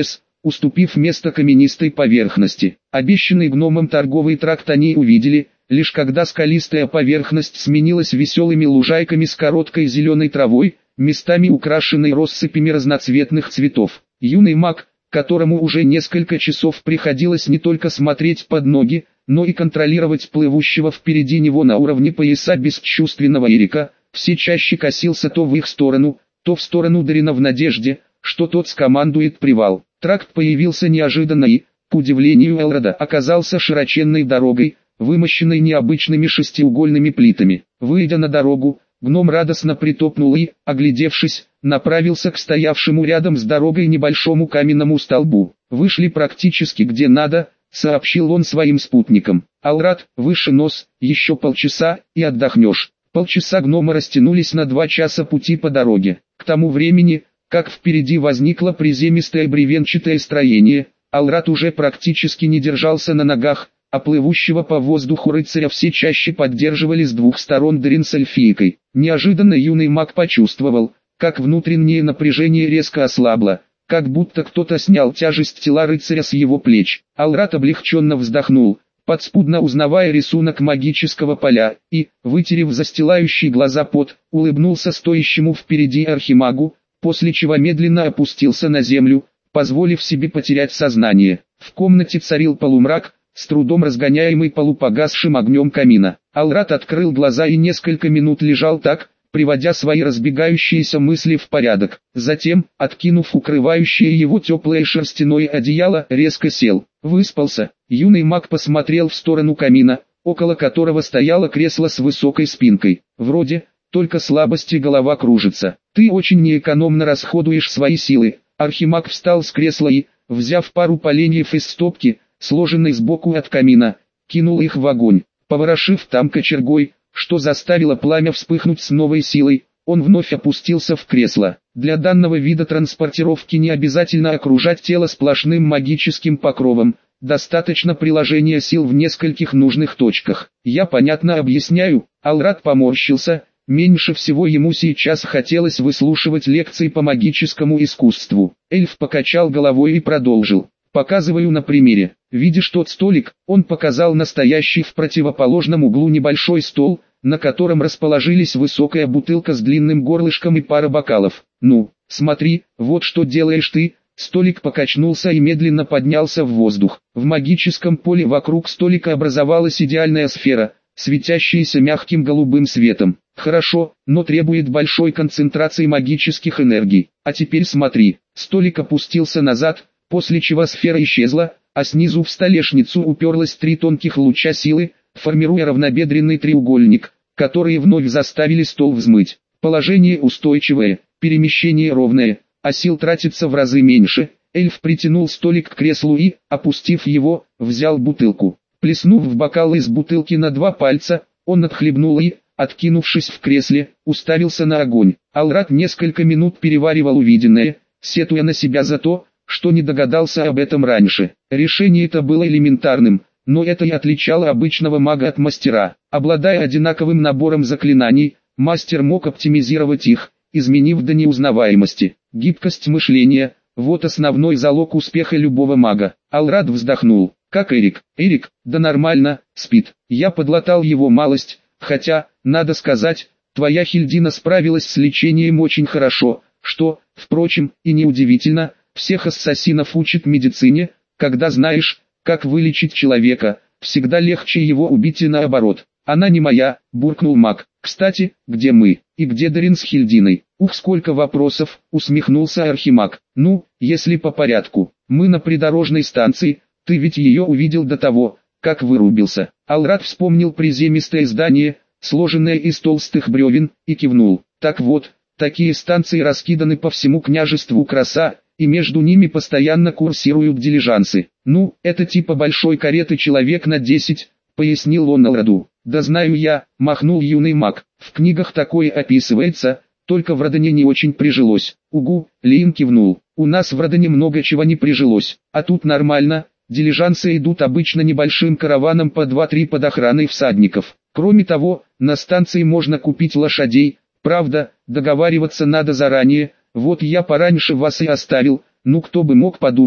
уступив место каменистой поверхности. Обещанный гномом торговый тракт они увидели, лишь когда скалистая поверхность сменилась веселыми лужайками с короткой зеленой травой, местами украшенной россыпями разноцветных цветов. Юный маг, которому уже несколько часов приходилось не только смотреть под ноги, но и контролировать плывущего впереди него на уровне пояса бесчувственного Эрика, все чаще косился то в их сторону, то в сторону Дарина в надежде, что тот скомандует привал. Тракт появился неожиданно и, к удивлению Элрода, оказался широченной дорогой, вымощенной необычными шестиугольными плитами. Выйдя на дорогу, гном радостно притопнул и, оглядевшись, направился к стоявшему рядом с дорогой небольшому каменному столбу. «Вышли практически где надо», — сообщил он своим спутникам. «Алрат, выше нос, еще полчаса, и отдохнешь». Полчаса гнома растянулись на 2 часа пути по дороге. К тому времени, как впереди возникло приземистое бревенчатое строение, Алрат уже практически не держался на ногах, а плывущего по воздуху рыцаря все чаще поддерживали с 2 сторон Дарин с эльфийкой. Неожиданно юный маг почувствовал, как внутреннее напряжение резко ослабло, как будто кто-то снял тяжесть тела рыцаря с его плеч. Алрат облегченно вздохнул, подспудно узнавая рисунок магического поля, и, вытерев застилающий глаза пот, улыбнулся стоящему впереди архимагу, после чего медленно опустился на землю, позволив себе потерять сознание. В комнате царил полумрак, с трудом разгоняемый полупогасшим огнем камина. Алрат открыл глаза и несколько минут лежал так, приводя свои разбегающиеся мысли в порядок. Затем, откинув укрывающее его теплое шерстяное одеяло, резко сел. Выспался. Юный маг посмотрел в сторону камина, около которого стояло кресло с высокой спинкой. Вроде, только слабости голова кружится. Ты очень неэкономно расходуешь свои силы. Архимаг встал с кресла и, взяв пару поленьев из стопки, сложенной сбоку от камина, кинул их в огонь. Поворошив там кочергой, что заставило пламя вспыхнуть с новой силой, он вновь опустился в кресло. Для данного вида транспортировки не обязательно окружать тело сплошным магическим покровом, достаточно приложения сил в нескольких нужных точках. Я понятно объясняю. Алрат поморщился, меньше всего ему сейчас хотелось выслушивать лекции по магическому искусству. Эльф покачал головой и продолжил. Показываю на примере. Видишь тот столик? Он показал настоящий в противоположном углу небольшой стол, на котором расположились высокая бутылка с длинным горлышком и пара бокалов. Ну, смотри, вот что делаешь ты. Столик покачнулся и медленно поднялся в воздух. В магическом поле вокруг столика образовалась идеальная сфера, светящаяся мягким голубым светом. Хорошо, но требует большой концентрации магических энергий. А теперь смотри. Столик опустился назад, после чего сфера исчезла, а снизу в столешницу уперлось 3 тонких луча силы, формируя равнобедренный треугольник, которые вновь заставили стол взмыть. Положение устойчивое, перемещение ровное, а сил тратится в разы меньше. Эльф притянул столик к креслу и, опустив его, взял бутылку. Плеснув в бокал из бутылки на 2 пальца, он отхлебнул и, откинувшись в кресле, уставился на огонь. Алрат несколько минут переваривал увиденное, сетуя на себя за то, что не догадался об этом раньше. Решение это было элементарным, но это и отличало обычного мага от мастера. Обладая одинаковым набором заклинаний, мастер мог оптимизировать их, изменив до неузнаваемости. Гибкость мышления – вот основной залог успеха любого мага. Алрат вздохнул. Как Эрик? Эрик, да нормально, спит. Я подлатал его малость, хотя, надо сказать, твоя Хильдина справилась с лечением очень хорошо, что, впрочем, и неудивительно. Всех ассасинов учат медицине, когда знаешь, как вылечить человека, всегда легче его убить и наоборот. Она не моя, буркнул маг. Кстати, где мы? И где Дарин с Хильдиной? Ух, сколько вопросов, усмехнулся архимаг. Ну, если по порядку. Мы на придорожной станции, ты ведь ее увидел до того, как вырубился. Алрат вспомнил приземистое здание, сложенное из толстых бревен, и кивнул. Так вот, такие станции раскиданы по всему княжеству Краса, и между ними постоянно курсируют дилижансы. Ну, это типа большой кареты человек на 10, пояснил он Алраду. Да знаю я, махнул юный маг. В книгах такое описывается, только в Родане не очень прижилось. Угу, Лиин кивнул. У нас в Родане много чего не прижилось, а тут нормально. Дилижансы идут обычно небольшим караваном по 2-3 под охраной всадников. Кроме того, на станции можно купить лошадей, правда, договариваться надо заранее. Вот я пораньше вас и оставил, ну кто бы мог подумать,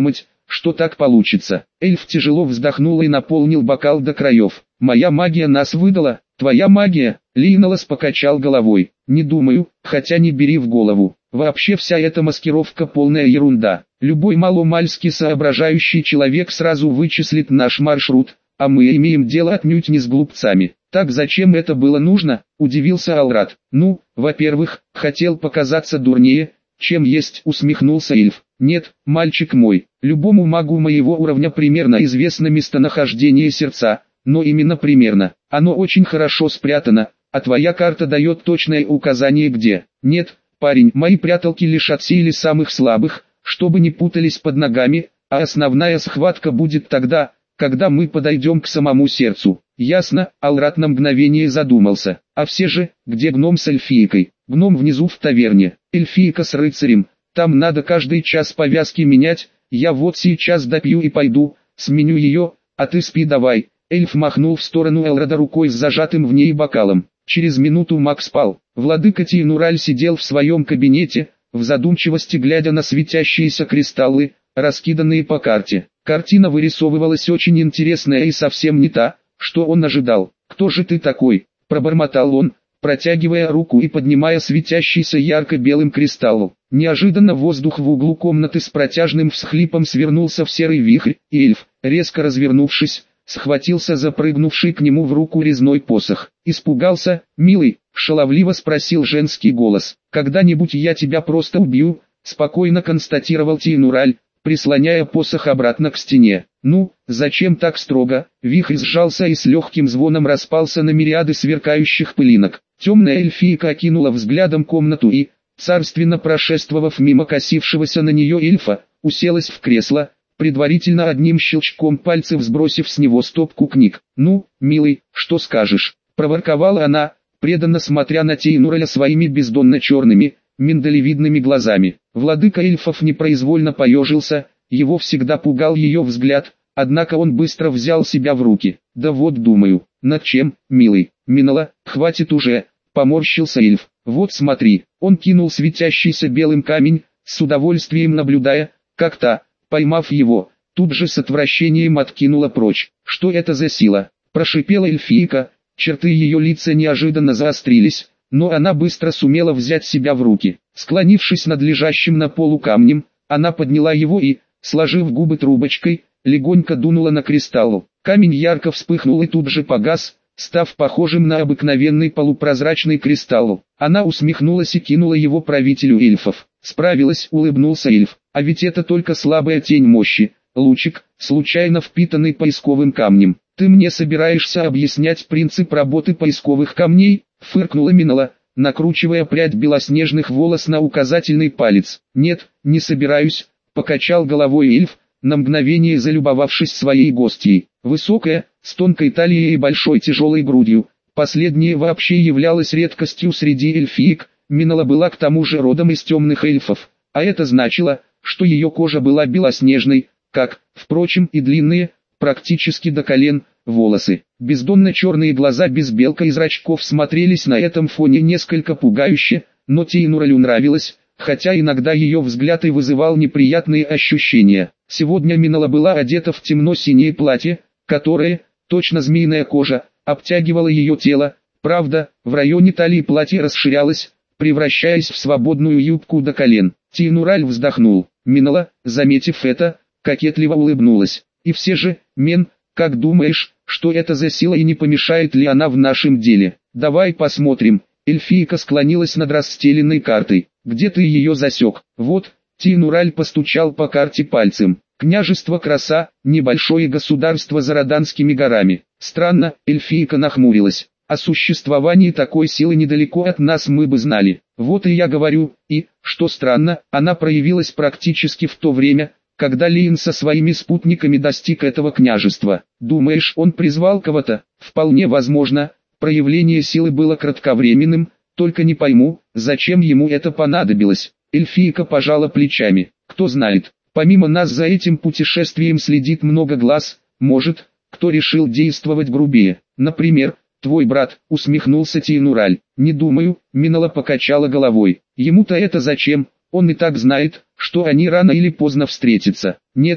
что так получится. Эльф тяжело вздохнул и наполнил бокал до краев. Моя магия нас выдала, твоя магия? Лейнолас покачал головой. Не думаю, хотя не бери в голову. Вообще вся эта маскировка полная ерунда. Любой маломальски соображающий человек сразу вычислит наш маршрут, а мы имеем дело отнюдь не с глупцами. Так зачем это было нужно? Удивился Алрат. Ну, во-первых, хотел показаться дурнее, чем есть, усмехнулся эльф. Нет, мальчик мой, любому магу моего уровня примерно известно местонахождение сердца, но именно примерно. Оно очень хорошо спрятано, а твоя карта дает точное указание где. Нет, парень, мои пряталки лишь отсеяли самых слабых, чтобы не путались под ногами, а основная схватка будет тогда, когда мы подойдем к самому сердцу. Ясно, Алрат на мгновение задумался. А все же, где гном с эльфийкой? Гном внизу в таверне, эльфийка с рыцарем. Там надо каждый час повязки менять, я вот сейчас допью и пойду, сменю ее, а ты спи давай. Эльф махнул в сторону Элрода рукой с зажатым в ней бокалом. Через минуту маг спал. Владыка Тейнураль сидел в своем кабинете, в задумчивости глядя на светящиеся кристаллы, раскиданные по карте. Картина вырисовывалась очень интересная и совсем не та, что он ожидал. «Кто же ты такой?» – пробормотал он, протягивая руку и поднимая светящийся ярко-белым кристалл. Неожиданно воздух в углу комнаты с протяжным всхлипом свернулся в серый вихрь, и эльф, резко развернувшись, схватился за прыгнувший к нему в руку резной посох. «Испугался, милый?» – шаловливо спросил женский голос. «Когда-нибудь я тебя просто убью», – спокойно констатировал Тейнураль, прислоняя посох обратно к стене. «Ну, зачем так строго?» Вихрь сжался и с легким звоном распался на мириады сверкающих пылинок. Темная эльфийка окинула взглядом комнату и, царственно прошествовав мимо косившегося на нее эльфа, уселась в кресло, предварительно одним щелчком пальцев сбросив с него стопку книг. «Ну, милый, что скажешь?» – проворковала она, преданно смотря на Тейнураля своими бездонно черными, миндалевидными глазами. Владыка эльфов непроизвольно поежился, его всегда пугал ее взгляд, однако он быстро взял себя в руки. «Да вот думаю, над чем, милый?» «Минало, хватит уже», — поморщился эльф. «Вот смотри». Он кинул светящийся белым камень, с удовольствием наблюдая, как та, поймав его, тут же с отвращением откинула прочь. «Что это за сила?» – прошипела эльфийка, черты ее лица неожиданно заострились, но она быстро сумела взять себя в руки. Склонившись над лежащим на полу камнем, она подняла его и, сложив губы трубочкой, легонько дунула на кристалл. Камень ярко вспыхнул и тут же погас, став похожим на обыкновенный полупрозрачный кристалл. Она усмехнулась и кинула его правителю эльфов. «Справилась», — улыбнулся эльф. «А ведь это только слабая тень мощи, лучик, случайно впитанный поисковым камнем. Ты мне собираешься объяснять принцип работы поисковых камней?» — фыркнула Минала, накручивая прядь белоснежных волос на указательный палец. «Нет, не собираюсь», — покачал головой эльф, на мгновение залюбовавшись своей гостьей. Высокая, с тонкой талией и большой тяжелой грудью, последнее вообще являлось редкостью среди эльфиек. Минала была к тому же родом из темных эльфов, а это значило, что ее кожа была белоснежной, как, впрочем, и длинные, практически до колен, волосы. Бездонно-черные глаза без белка и зрачков смотрелись на этом фоне несколько пугающе, но Тейнуралю нравилось, хотя иногда ее взгляд и вызывал неприятные ощущения. Сегодня Минала была одета в темно-синее платье, которое, точно змеиная кожа, обтягивало ее тело, правда, в районе талии платье расширялось, превращаясь в свободную юбку до колен. Тейнураль вздохнул. Минала, заметив это, кокетливо улыбнулась. «И все же, Мен, как думаешь, что это за сила и не помешает ли она в нашем деле? Давай посмотрим». Эльфийка склонилась над расстеленной картой. «Где ты ее засек?» «Вот». Тейнураль постучал по карте пальцем. «Княжество Краса, небольшое государство за Роданскими горами». «Странно», эльфийка нахмурилась. «О существовании такой силы недалеко от нас мы бы знали». «Вот и я говорю, и, что странно, она проявилась практически в то время, когда Лейн со своими спутниками достиг этого княжества. Думаешь, он призвал кого-то?» «Вполне возможно. Проявление силы было кратковременным, только не пойму, зачем ему это понадобилось». Эльфийка пожала плечами. «Кто знает, помимо нас за этим путешествием следит много глаз, может, кто решил действовать грубее. Например, твой брат», — усмехнулся Тейнураль. «Не думаю», — Минала покачала головой. «Ему-то это зачем? Он и так знает, что они рано или поздно встретятся». «Нет», —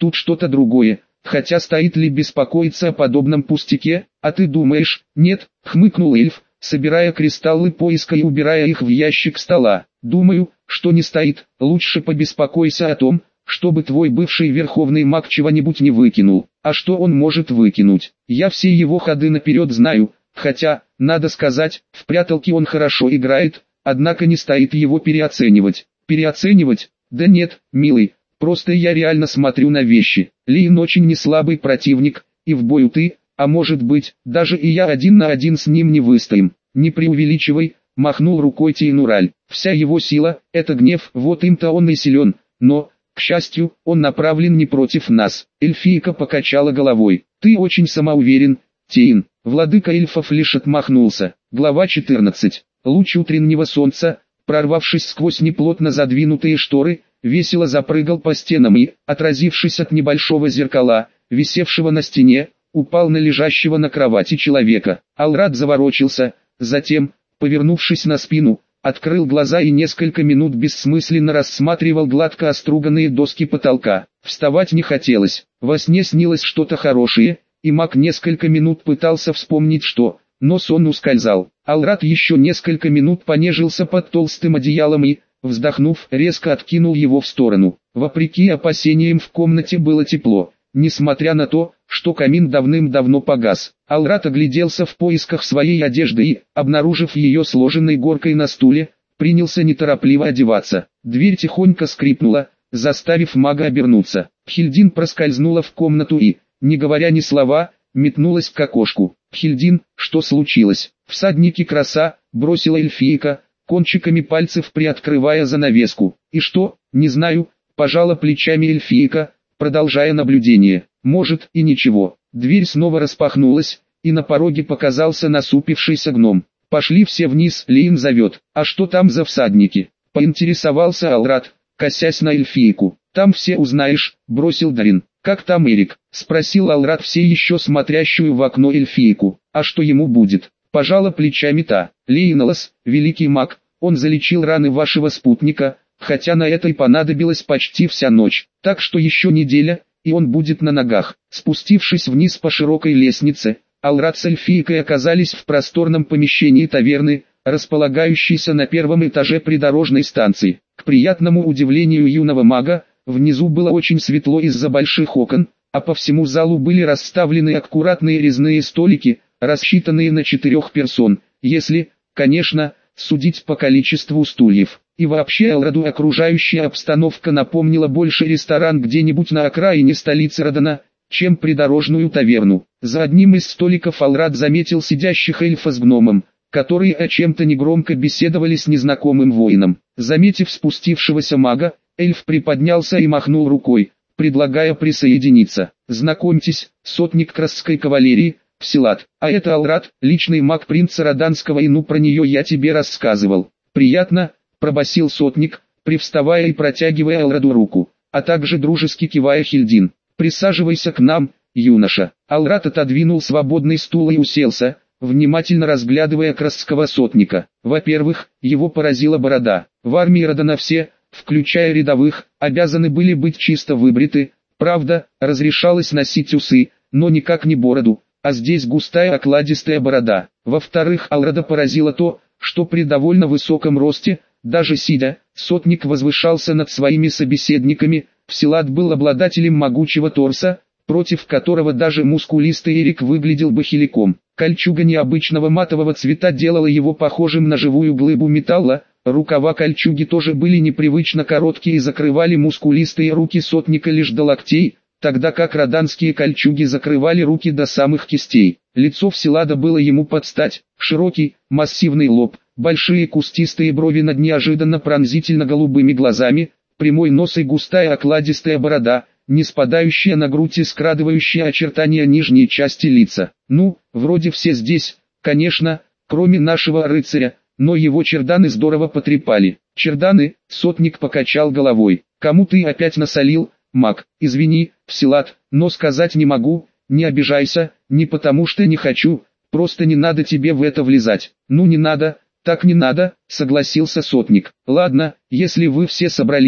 тут что-то другое. Хотя стоит ли беспокоиться о подобном пустяке, а ты думаешь, нет, хмыкнул эльф, собирая кристаллы поиска и убирая их в ящик стола. Думаю, что не стоит, лучше побеспокойся о том, чтобы твой бывший верховный маг чего-нибудь не выкинул. А что он может выкинуть? Я все его ходы наперед знаю, хотя, надо сказать, в пряталки он хорошо играет, однако не стоит его переоценивать. Переоценивать? Да нет, милый, просто я реально смотрю на вещи. Лиин очень неслабый противник, и в бою ты, а может быть, даже и я 1 на 1 с ним не выстоим. Не преувеличивай, махнул рукой Тейнураль. Вся его сила – это гнев, вот им-то он и силен, но, к счастью, он направлен не против нас. Эльфийка покачала головой. Ты очень самоуверен, Тейн. Владыка эльфов лишь отмахнулся. Глава 14. Луч утреннего солнца, прорвавшись сквозь неплотно задвинутые шторы, весело запрыгал по стенам и, отразившись от небольшого зеркала, висевшего на стене, упал на лежащего на кровати человека. Алрад заворочился, затем, повернувшись на спину, открыл глаза и несколько минут бессмысленно рассматривал гладко оструганные доски потолка. Вставать не хотелось, во сне снилось что-то хорошее, и маг несколько минут пытался вспомнить что, но сон ускользал. Алрад еще несколько минут понежился под толстым одеялом и, вздохнув, резко откинул его в сторону. Вопреки опасениям в комнате было тепло, несмотря на то, что камин давным-давно погас. Алрад огляделся в поисках своей одежды и, обнаружив ее сложенной горкой на стуле, принялся неторопливо одеваться. Дверь тихонько скрипнула, заставив мага обернуться. Хильдин проскользнула в комнату и, не говоря ни слова, метнулась к окошку. «Хильдин, что случилось?» «Всадники краса», бросила эльфийка, кончиками пальцев приоткрывая занавеску. «И что?» «Не знаю», пожала плечами эльфийка, продолжая наблюдение. «Может и ничего». Дверь снова распахнулась, и на пороге показался насупившийся гном. «Пошли все вниз, Лиин зовет». «А что там за всадники?» поинтересовался Алрад, косясь на эльфийку. «Там все узнаешь», бросил Дарин. «Как там Эрик?» спросил Алрад все еще смотрящую в окно эльфийку. «А что ему будет?» пожала плечами та. «Лейнолос, великий маг, он залечил раны вашего спутника, хотя на это и понадобилась почти вся ночь, так что еще неделя, и он будет на ногах». Спустившись вниз по широкой лестнице, Алрад с эльфийкой оказались в просторном помещении таверны, располагающейся на первом этаже придорожной станции. К приятному удивлению юного мага, внизу было очень светло из-за больших окон, а по всему залу были расставлены аккуратные резные столики, рассчитанные на 4 персон, если, конечно, судить по количеству стульев. И вообще Алраду окружающая обстановка напомнила больше ресторан где-нибудь на окраине столицы Родана, чем придорожную таверну. За одним из столиков Алрад заметил сидящих эльфа с гномом, которые о чем-то негромко беседовали с незнакомым воином. Заметив спустившегося мага, эльф приподнялся и махнул рукой, предлагая присоединиться. «Знакомьтесь, сотник красской кавалерии, Всилад, а это Алрад, личный маг принца Роданского, и ну про нее я тебе рассказывал». «Приятно», пробасил сотник, привставая и протягивая Алраду руку, а также дружески кивая Хильдин. «Присаживайся к нам, юноша». Алрад отодвинул свободный стул и уселся, внимательно разглядывая красского сотника. Во-первых, его поразила борода. В армии Родана все, включая рядовых, обязаны были быть чисто выбриты, правда, разрешалось носить усы, но никак не бороду, а здесь густая окладистая борода. Во-вторых, Алрада поразило то, что при довольно высоком росте, даже сидя, сотник возвышался над своими собеседниками. Всилад был обладателем могучего торса, против которого даже мускулистый Эрик выглядел бы хиликом. Кольчуга необычного матового цвета делала его похожим на живую глыбу металла, рукава кольчуги тоже были непривычно короткие и закрывали мускулистые руки сотника лишь до локтей, тогда как роданские кольчуги закрывали руки до самых кистей. Лицо Всилада было ему под стать, широкий, массивный лоб, большие кустистые брови над неожиданно пронзительно голубыми глазами, прямой нос и густая окладистая борода, не спадающая на грудь и скрадывающая очертания нижней части лица. «Ну, вроде все здесь, конечно, кроме нашего рыцаря, но его черданы здорово потрепали». «Черданы?» — сотник покачал головой. «Кому ты опять насолил, маг?» «Извини, Всилад, но сказать не могу, не обижайся, не потому что не хочу, просто не надо тебе в это влезать». «Ну не надо, так не надо», — согласился сотник. «Ладно, если вы все собрались,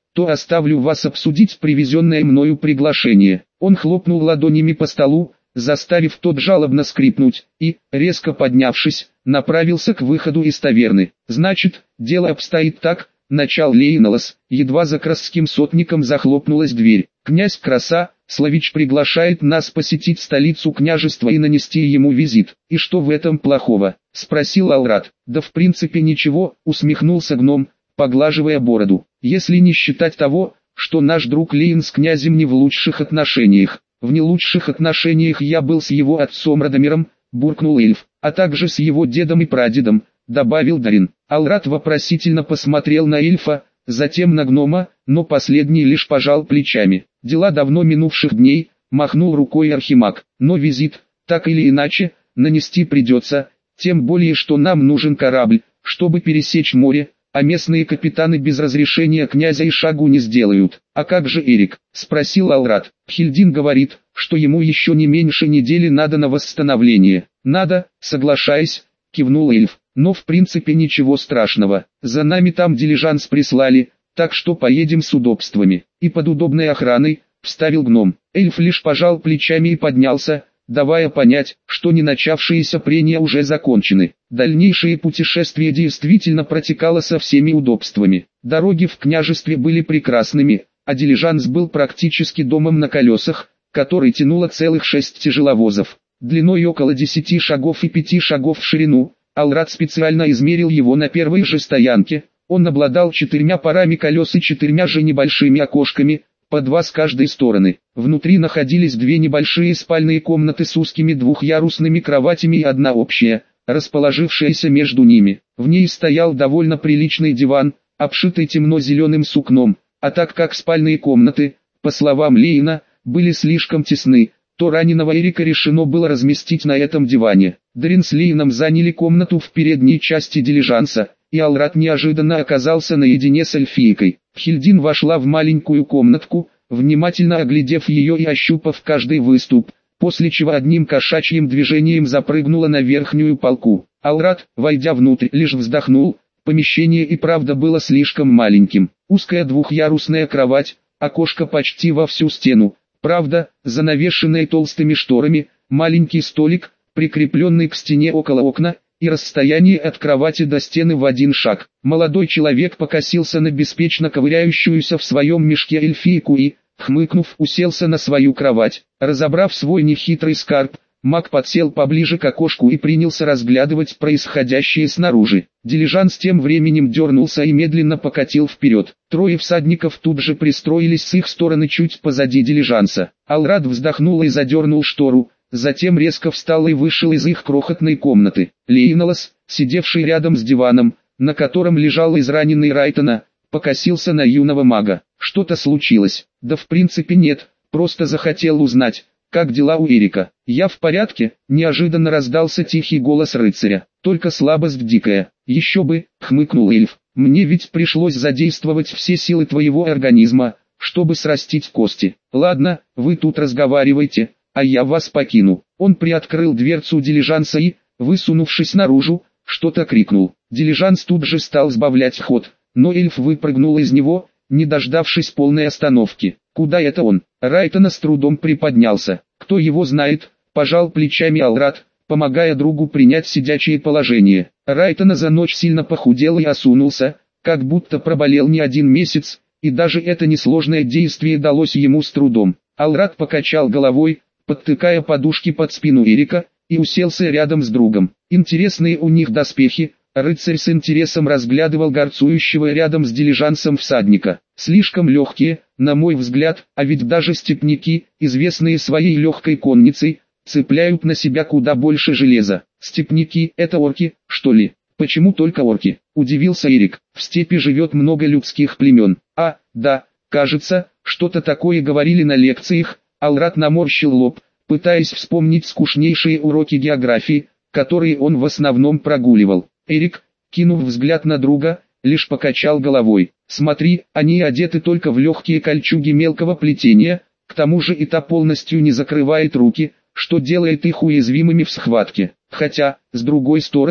то оставлю вас обсудить привезенное мною приглашение». Он хлопнул ладонями по столу, заставив тот жалобно скрипнуть, и, резко поднявшись, направился к выходу из таверны. «Значит, дело обстоит так», — начал Лейнолос, едва за красским сотником захлопнулась дверь. «Князь Краса, Славич приглашает нас посетить столицу княжества и нанести ему визит. И что в этом плохого?» — спросил Алрат. «Да в принципе ничего», — усмехнулся гном, поглаживая бороду. «Если не считать того, что наш друг Лейн с князем не в лучших отношениях. В не лучших отношениях я был с его отцом Радомиром», — буркнул эльф, «а также с его дедом и прадедом», — добавил Дарин. Алрат вопросительно посмотрел на эльфа, затем на гнома, но последний лишь пожал плечами. «Дела давно минувших дней», — махнул рукой архимаг, «но визит, так или иначе, нанести придется, тем более что нам нужен корабль, чтобы пересечь море, а местные капитаны без разрешения князя и шагу не сделают». «А как же Эрик?» — спросил Алрат. «Хильдин говорит, что ему еще не меньше недели надо на восстановление». «Надо, соглашаясь», — кивнул эльф. «Но в принципе ничего страшного. За нами там дилижанс прислали, так что поедем с удобствами. И под удобной охраной», — вставил гном. Эльф лишь пожал плечами и поднялся, давая понять, что не начавшиеся прения уже закончены. Дальнейшее путешествие действительно протекало со всеми удобствами. Дороги в княжестве были прекрасными, а дилижанс был практически домом на колесах, который тянуло целых 6 тяжеловозов. Длиной около 10 шагов и 5 шагов в ширину, Алрат специально измерил его на первой же стоянке. Он обладал 4 парами колес и 4 же небольшими окошками, по 2 с каждой стороны. Внутри находились 2 небольшие спальные комнаты с узкими двухъярусными кроватями и одна общая, расположившаяся между ними. В ней стоял довольно приличный диван, обшитый темно-зеленым сукном, а так как спальные комнаты, по словам Лейна, были слишком тесны, то раненого Эрика решено было разместить на этом диване. Дарин с Лейном заняли комнату в передней части дилижанса, и Алрат неожиданно оказался наедине с эльфийкой. Хильдин вошла в маленькую комнатку, внимательно оглядев ее и ощупав каждый выступ, после чего одним кошачьим движением запрыгнула на верхнюю полку. Алрат, войдя внутрь, лишь вздохнул. Помещение и правда было слишком маленьким. Узкая двухъярусная кровать, окошко почти во всю стену, правда, занавешенное толстыми шторами, маленький столик, прикрепленный к стене около окна, и расстояние от кровати до стены в 1 шаг. Молодой человек покосился на беспечно ковыряющуюся в своем мешке эльфийку и, хмыкнув, уселся на свою кровать. Разобрав свой нехитрый скарб, маг подсел поближе к окошку и принялся разглядывать происходящее снаружи. Дилижанс тем временем дернулся и медленно покатил вперед. 3 всадников тут же пристроились с их стороны чуть позади дилижанса. Алрат вздохнул и задернул штору. Затем резко встал и вышел из их крохотной комнаты. Лейнолос, сидевший рядом с диваном, на котором лежал израненный Райтона, покосился на юного мага. «Что-то случилось?» «Да в принципе нет, просто захотел узнать, как дела у Эрика». «Я в порядке», — неожиданно раздался тихий голос рыцаря. «Только слабость дикая». «Еще бы», — хмыкнул эльф, — «мне ведь пришлось задействовать все силы твоего организма, чтобы срастить кости. Ладно, вы тут разговаривайте, а я вас покину». Он приоткрыл дверцу дилижанса и, высунувшись наружу, что-то крикнул. Дилижанс тут же стал сбавлять ход, но эльф выпрыгнул из него, не дождавшись полной остановки. «Куда это он?» Райтона с трудом приподнялся. «Кто его знает?» — пожал плечами Алрат, помогая другу принять сидячее положение. Райтона за ночь сильно похудел и осунулся, как будто проболел не 1 месяц, и даже это несложное действие далось ему с трудом. Алрат покачал головой, подтыкая подушки под спину Эрика, и уселся рядом с другом. «Интересные у них доспехи». Рыцарь с интересом разглядывал горцующего рядом с дилижансом всадника. «Слишком легкие, на мой взгляд, а ведь даже степняки, известные своей легкой конницей, цепляют на себя куда больше железа. Степняки — это орки, что ли?» «Почему только орки?» — удивился Эрик. «В степи живет много людских племен». «А, да, кажется, что-то такое говорили на лекциях». Алрат наморщил лоб, пытаясь вспомнить скучнейшие уроки географии, которые он в основном прогуливал. Эрик, кинув взгляд на друга, лишь покачал головой. «Смотри, они одеты только в легкие кольчуги мелкого плетения, к тому же и та полностью не закрывает руки, что делает их уязвимыми в схватке. Хотя, с другой стороны,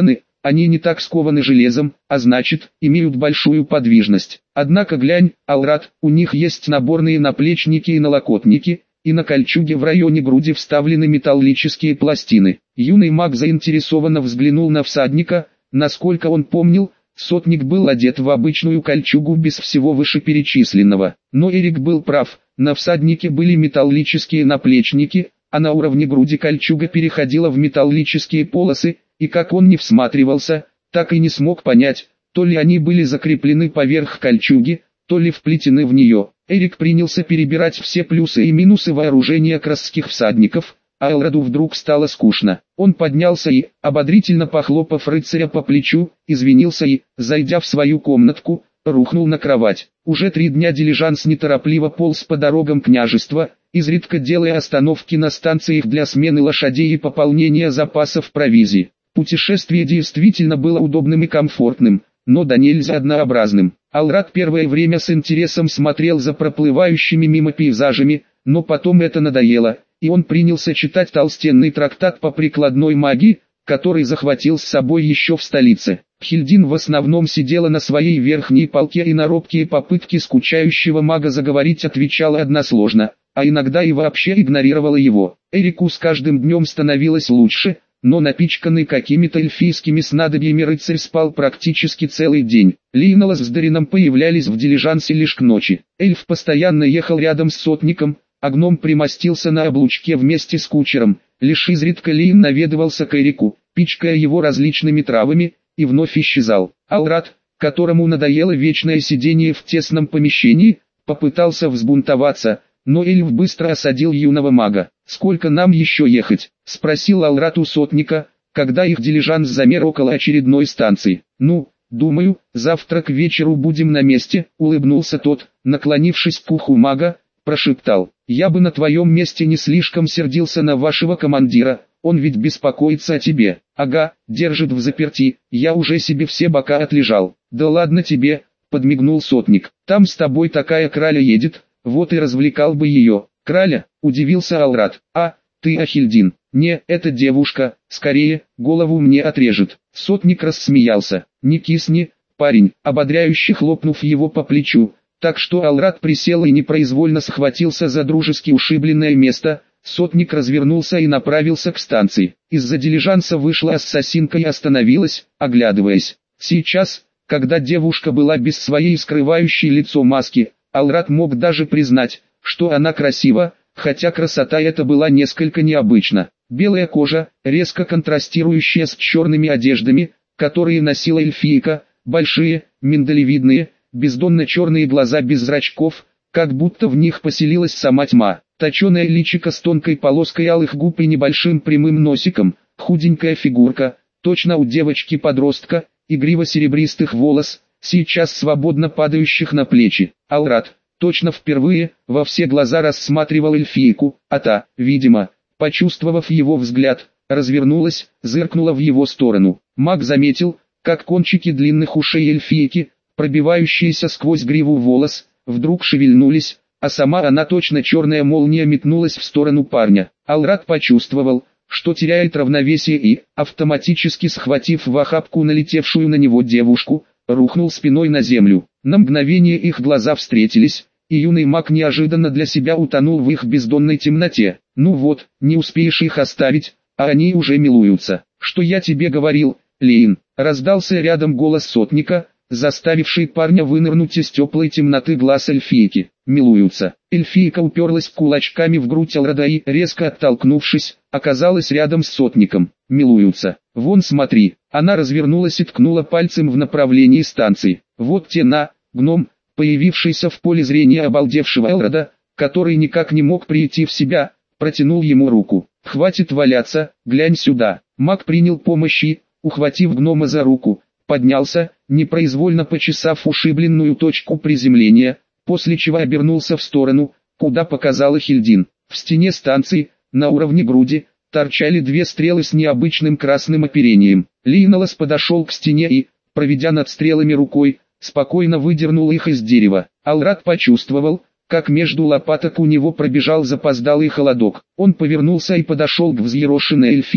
они не так скованы железом, а значит, имеют большую подвижность. Однако глянь, Алрат, у них есть наборные наплечники и налокотники, и на кольчуге в районе груди вставлены металлические пластины. Юный маг заинтересованно взглянул на всадника. Насколько он помнил, сотник был одет в обычную кольчугу без всего вышеперечисленного. Но Эрик был прав, на всаднике были металлические наплечники, а на уровне груди кольчуга переходила в металлические полосы, и как он не всматривался, так и не смог понять, то ли они были закреплены поверх кольчуги, то ли вплетены в нее. Эрик принялся перебирать все плюсы и минусы вооружения красских всадников, а Элраду вдруг стало скучно. Он поднялся и, ободрительно похлопав рыцаря по плечу, извинился и, зайдя в свою комнатку, рухнул на кровать. Уже 3 дня дилижанс неторопливо полз по дорогам княжества, изредка делая остановки на станциях для смены лошадей и пополнения запасов провизии. Путешествие действительно было удобным и комфортным, но да нельзя однообразным. Алрат первое время с интересом смотрел за проплывающими мимо пейзажами, но потом это надоело, и он принялся читать толстенный трактат по прикладной магии, который захватил с собой еще в столице. Хильдин в основном сидела на своей верхней полке и на робкие попытки скучающего мага заговорить отвечала односложно, а иногда и вообще игнорировала его. Эрику с каждым днем становилось лучше, но напичканный какими-то эльфийскими снадобьями рыцарь спал практически целый день. Лейнала с Дарином появлялись в дилижансе лишь к ночи. Эльф постоянно ехал рядом с сотником, а гном примостился на облучке вместе с кучером. Лишь изредка Лейн наведывался к Эрику, пичкая его различными травами, и вновь исчезал. Алрат, которому надоело вечное сидение в тесном помещении, попытался взбунтоваться, но эльф быстро осадил юного мага. «Сколько нам еще ехать?» — спросил Алрат у сотника, когда их дилижанс замер около очередной станции. «Ну, думаю, завтра к вечеру будем на месте», — улыбнулся тот, наклонившись к уху мага, прошептал. «Я бы на твоем месте не слишком сердился на вашего командира, он ведь беспокоится о тебе». «Ага, держит взаперти, я уже себе все бока отлежал». «Да ладно тебе», — подмигнул сотник, «там с тобой такая краля едет, вот и развлекал бы ее». «Краля?» — удивился Алрат. «А, ты Ахильдин?» «Не, это девушка, скорее, голову мне отрежет». Сотник рассмеялся. «Не кисни, парень», ободряюще хлопнув его по плечу, так что Алрат присел и непроизвольно схватился за дружески ушибленное место. Сотник развернулся и направился к станции. Из-за дилижанса вышла ассасинка и остановилась, оглядываясь. Сейчас, когда девушка была без своей скрывающей лицо маски, Алрат мог даже признать, что она красива, хотя красота эта была несколько необычна. Белая кожа, резко контрастирующая с черными одеждами, которые носила эльфийка, большие, миндалевидные, бездонно черные глаза без зрачков, как будто в них поселилась сама тьма. Точеное личико с тонкой полоской алых губ и небольшим прямым носиком, худенькая фигурка, точно у девочки-подростка, игриво серебристых волос, сейчас свободно падающих на плечи. Алрат, точно впервые, во все глаза рассматривал эльфийку, а та, видимо, почувствовав его взгляд, развернулась, зыркнула в его сторону. Маг заметил, как кончики длинных ушей эльфийки, пробивающиеся сквозь гриву волос, вдруг шевельнулись, а сама она точно черная молния метнулась в сторону парня. Алрат почувствовал, что теряет равновесие и, автоматически схватив в охапку налетевшую на него девушку, рухнул спиной на землю. На мгновение их глаза встретились, и юный маг неожиданно для себя утонул в их бездонной темноте. «Ну вот, не успеешь их оставить, а они уже милуются». «Что я тебе говорил, Лейн?» — раздался рядом голос сотника, заставивший парня вынырнуть из теплой темноты глаз эльфийки. «Милуются». Эльфийка уперлась кулачками в грудь Алрада и, резко оттолкнувшись, оказалась рядом с сотником. «Милуются. Вон смотри». Она развернулась и ткнула пальцем в направлении станции. «Вот те на, гном», появившийся в поле зрения обалдевшего Алрада, который никак не мог прийти в себя, протянул ему руку. «Хватит валяться, глянь сюда». Маг принял помощь и, ухватив гнома за руку, поднялся, непроизвольно почесав ушибленную точку приземления, после чего обернулся в сторону, куда показала Хильдин. В стене станции, на уровне груди, торчали 2 стрелы с необычным красным оперением. Лейнолас подошел к стене и, проведя над стрелами рукой, спокойно выдернул их из дерева. Алрат почувствовал, как между лопаток у него пробежал запоздалый холодок. Он повернулся и подошел к взъерошенной эльфийке.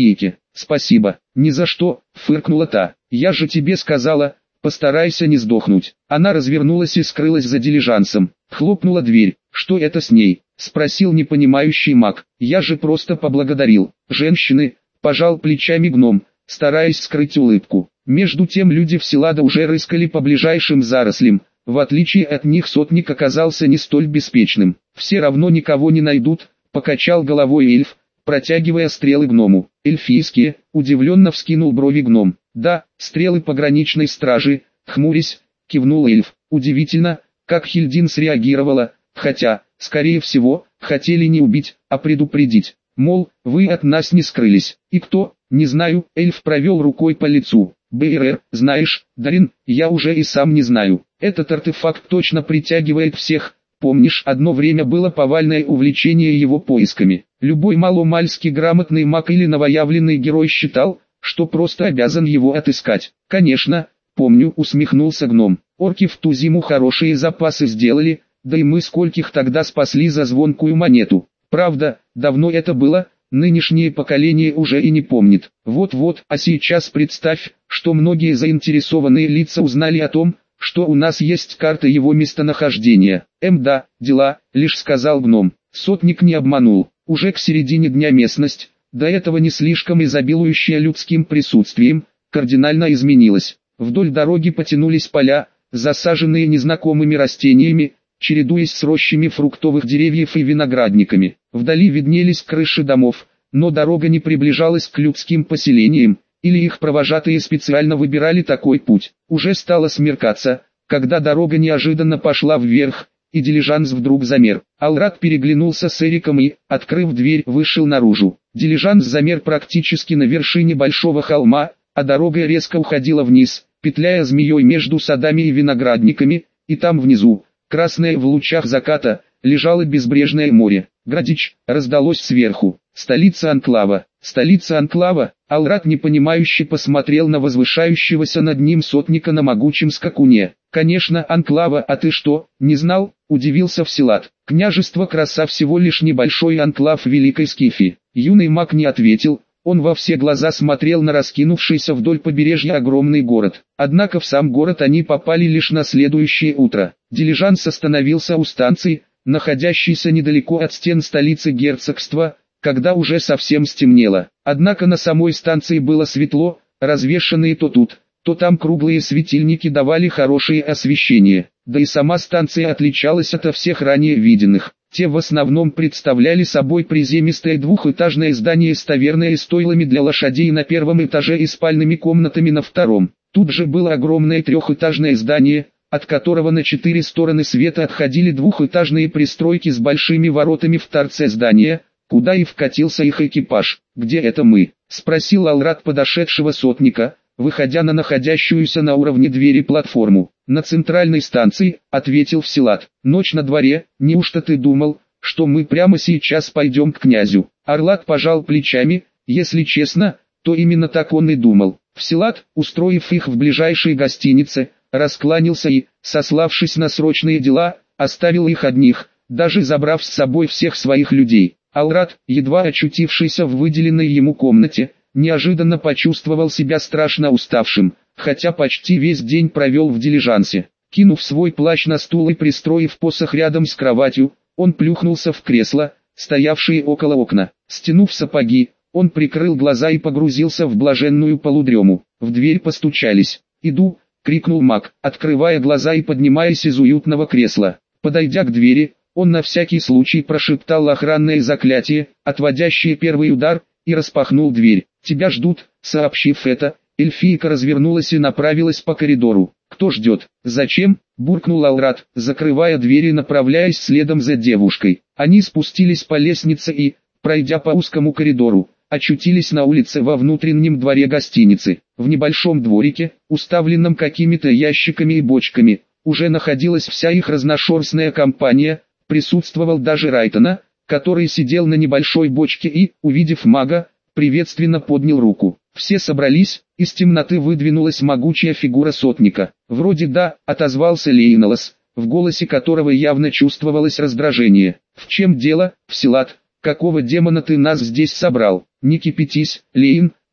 спасибо. Ни за что, фыркнула та. Я же тебе сказала, постарайся не сдохнуть. Она развернулась и скрылась за дилижансом. Хлопнула дверь. Что это с ней? Спросил непонимающий маг. Я же просто поблагодарил. Женщины, пожал плечами гном, стараясь скрыть улыбку. Между тем люди в Селадо уже рыскали по ближайшим зарослям. В отличие от них сотник оказался не столь беспечным. Все равно никого не найдут, покачал головой эльф, протягивая стрелы гному. Эльфийские, удивленно вскинул брови гном. Да, стрелы пограничной стражи, хмурясь, кивнул эльф. Удивительно, как Хильдин среагировала, хотя, скорее всего, хотели не убить, а предупредить. Мол, вы от нас не скрылись. И кто? Не знаю, эльф провел рукой по лицу. БРР, знаешь, Дарин, я уже и сам не знаю. Этот артефакт точно притягивает всех. Помнишь, одно время было повальное увлечение его поисками. Любой маломальски грамотный маг или новоявленный герой считал, что просто обязан его отыскать. Конечно, помню, усмехнулся гном. Орки в ту зиму хорошие запасы сделали, да и мы скольких тогда спасли за звонкую монету. Правда, давно это было, нынешнее поколение уже и не помнит. Вот-вот, а сейчас представь, что многие заинтересованные лица узнали о том, что у нас есть карта его местонахождения. Да, дела, лишь сказал гном. Сотник не обманул. Уже к середине дня местность, до этого не слишком изобилующая людским присутствием, кардинально изменилась. Вдоль дороги потянулись поля, засаженные незнакомыми растениями, чередуясь с рощами фруктовых деревьев и виноградниками. Вдали виднелись крыши домов, но дорога не приближалась к людским поселениям, или их провожатые специально выбирали такой путь. Уже стало смеркаться, когда дорога неожиданно пошла вверх, и дилижанс вдруг замер. Алрат переглянулся с Эриком и, открыв дверь, вышел наружу. Дилижанс замер практически на вершине большого холма, а дорога резко уходила вниз, петляя змеей между садами и виноградниками, и там внизу, красное в лучах заката, лежало безбрежное море. Градич, раздалось сверху. Столица анклава. Столица анклава. Алрат непонимающе посмотрел на возвышающегося над ним сотника на могучем скакуне. Конечно, анклава, а ты что, не знал? Удивился Вселад. Княжество Краса всего лишь небольшой анклав Великой Скифи. Юный маг не ответил. Он во все глаза смотрел на раскинувшийся вдоль побережья огромный город. Однако в сам город они попали лишь на следующее утро. Дилижанс остановился у станции, находящейся недалеко от стен столицы герцогства, когда уже совсем стемнело. Однако на самой станции было светло, развешанные то тут, то там круглые светильники давали хорошее освещение. Да и сама станция отличалась от всех ранее виденных. Те в основном представляли собой приземистое двухэтажное здание с таверной и стойлами для лошадей на первом этаже и спальными комнатами на втором. Тут же было огромное трехэтажное здание, от которого на 4 стороны света отходили двухэтажные пристройки с большими воротами в торце здания, куда и вкатился их экипаж. «Где это мы?» — спросил Алрат подошедшего сотника, выходя на находящуюся на уровне двери платформу. «На центральной станции», — ответил Вселад. «Ночь на дворе, неужто ты думал, что мы прямо сейчас пойдем к князю?» Арлат пожал плечами. Если честно, то именно так он и думал. Вселад, устроив их в ближайшей гостинице, раскланялся и, сославшись на срочные дела, оставил их одних, даже забрав с собой всех своих людей. Алрат, едва очутившийся в выделенной ему комнате, неожиданно почувствовал себя страшно уставшим, хотя почти весь день провел в дилижансе. Кинув свой плащ на стул и пристроив посох рядом с кроватью, он плюхнулся в кресло, стоявшее около окна. Стянув сапоги, он прикрыл глаза и погрузился в блаженную полудрему. В дверь постучались. «Иду!» — крикнул маг, открывая глаза и поднимаясь из уютного кресла. Подойдя к двери, он на всякий случай прошептал охранное заклятие, отводящее первый удар, и распахнул дверь. «Тебя ждут», — сообщив это, эльфийка развернулась и направилась по коридору. «Кто ждет? Зачем?» — буркнул Алрат, закрывая дверь и направляясь следом за девушкой. Они спустились по лестнице и, пройдя по узкому коридору, очутились на улице во внутреннем дворе гостиницы. В небольшом дворике, уставленном какими-то ящиками и бочками, уже находилась вся их разношерстная компания. Присутствовал даже Райтона, который сидел на небольшой бочке и, увидев мага, приветственно поднял руку. Все собрались, из темноты выдвинулась могучая фигура сотника. «Вроде да», — отозвался Лейнолос, в голосе которого явно чувствовалось раздражение. «В чем дело, Вселад? Какого демона ты нас здесь собрал?» «Не кипятись, Лейн»,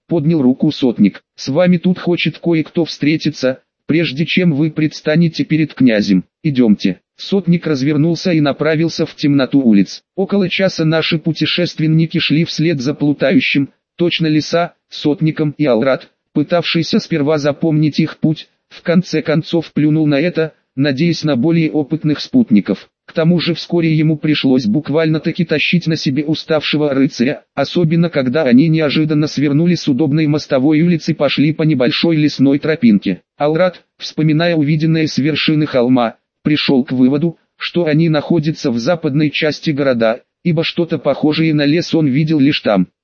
поднял руку сотник. С вами тут хочет кое-кто встретиться, прежде чем вы предстанете перед князем. Идемте. Сотник развернулся и направился в темноту улиц. Около часа наши путешественники шли вслед за плутающим, точно лиса, сотником, и Алрат, пытавшийся сперва запомнить их путь, в конце концов плюнул на это, надеясь на более опытных спутников. К тому же вскоре ему пришлось буквально-таки тащить на себе уставшего рыцаря, особенно когда они неожиданно свернули с удобной мостовой улицы и пошли по небольшой лесной тропинке. Алрат, вспоминая увиденное с вершины холма, пришел к выводу, что они находятся в западной части города, ибо что-то похожее на лес он видел лишь там.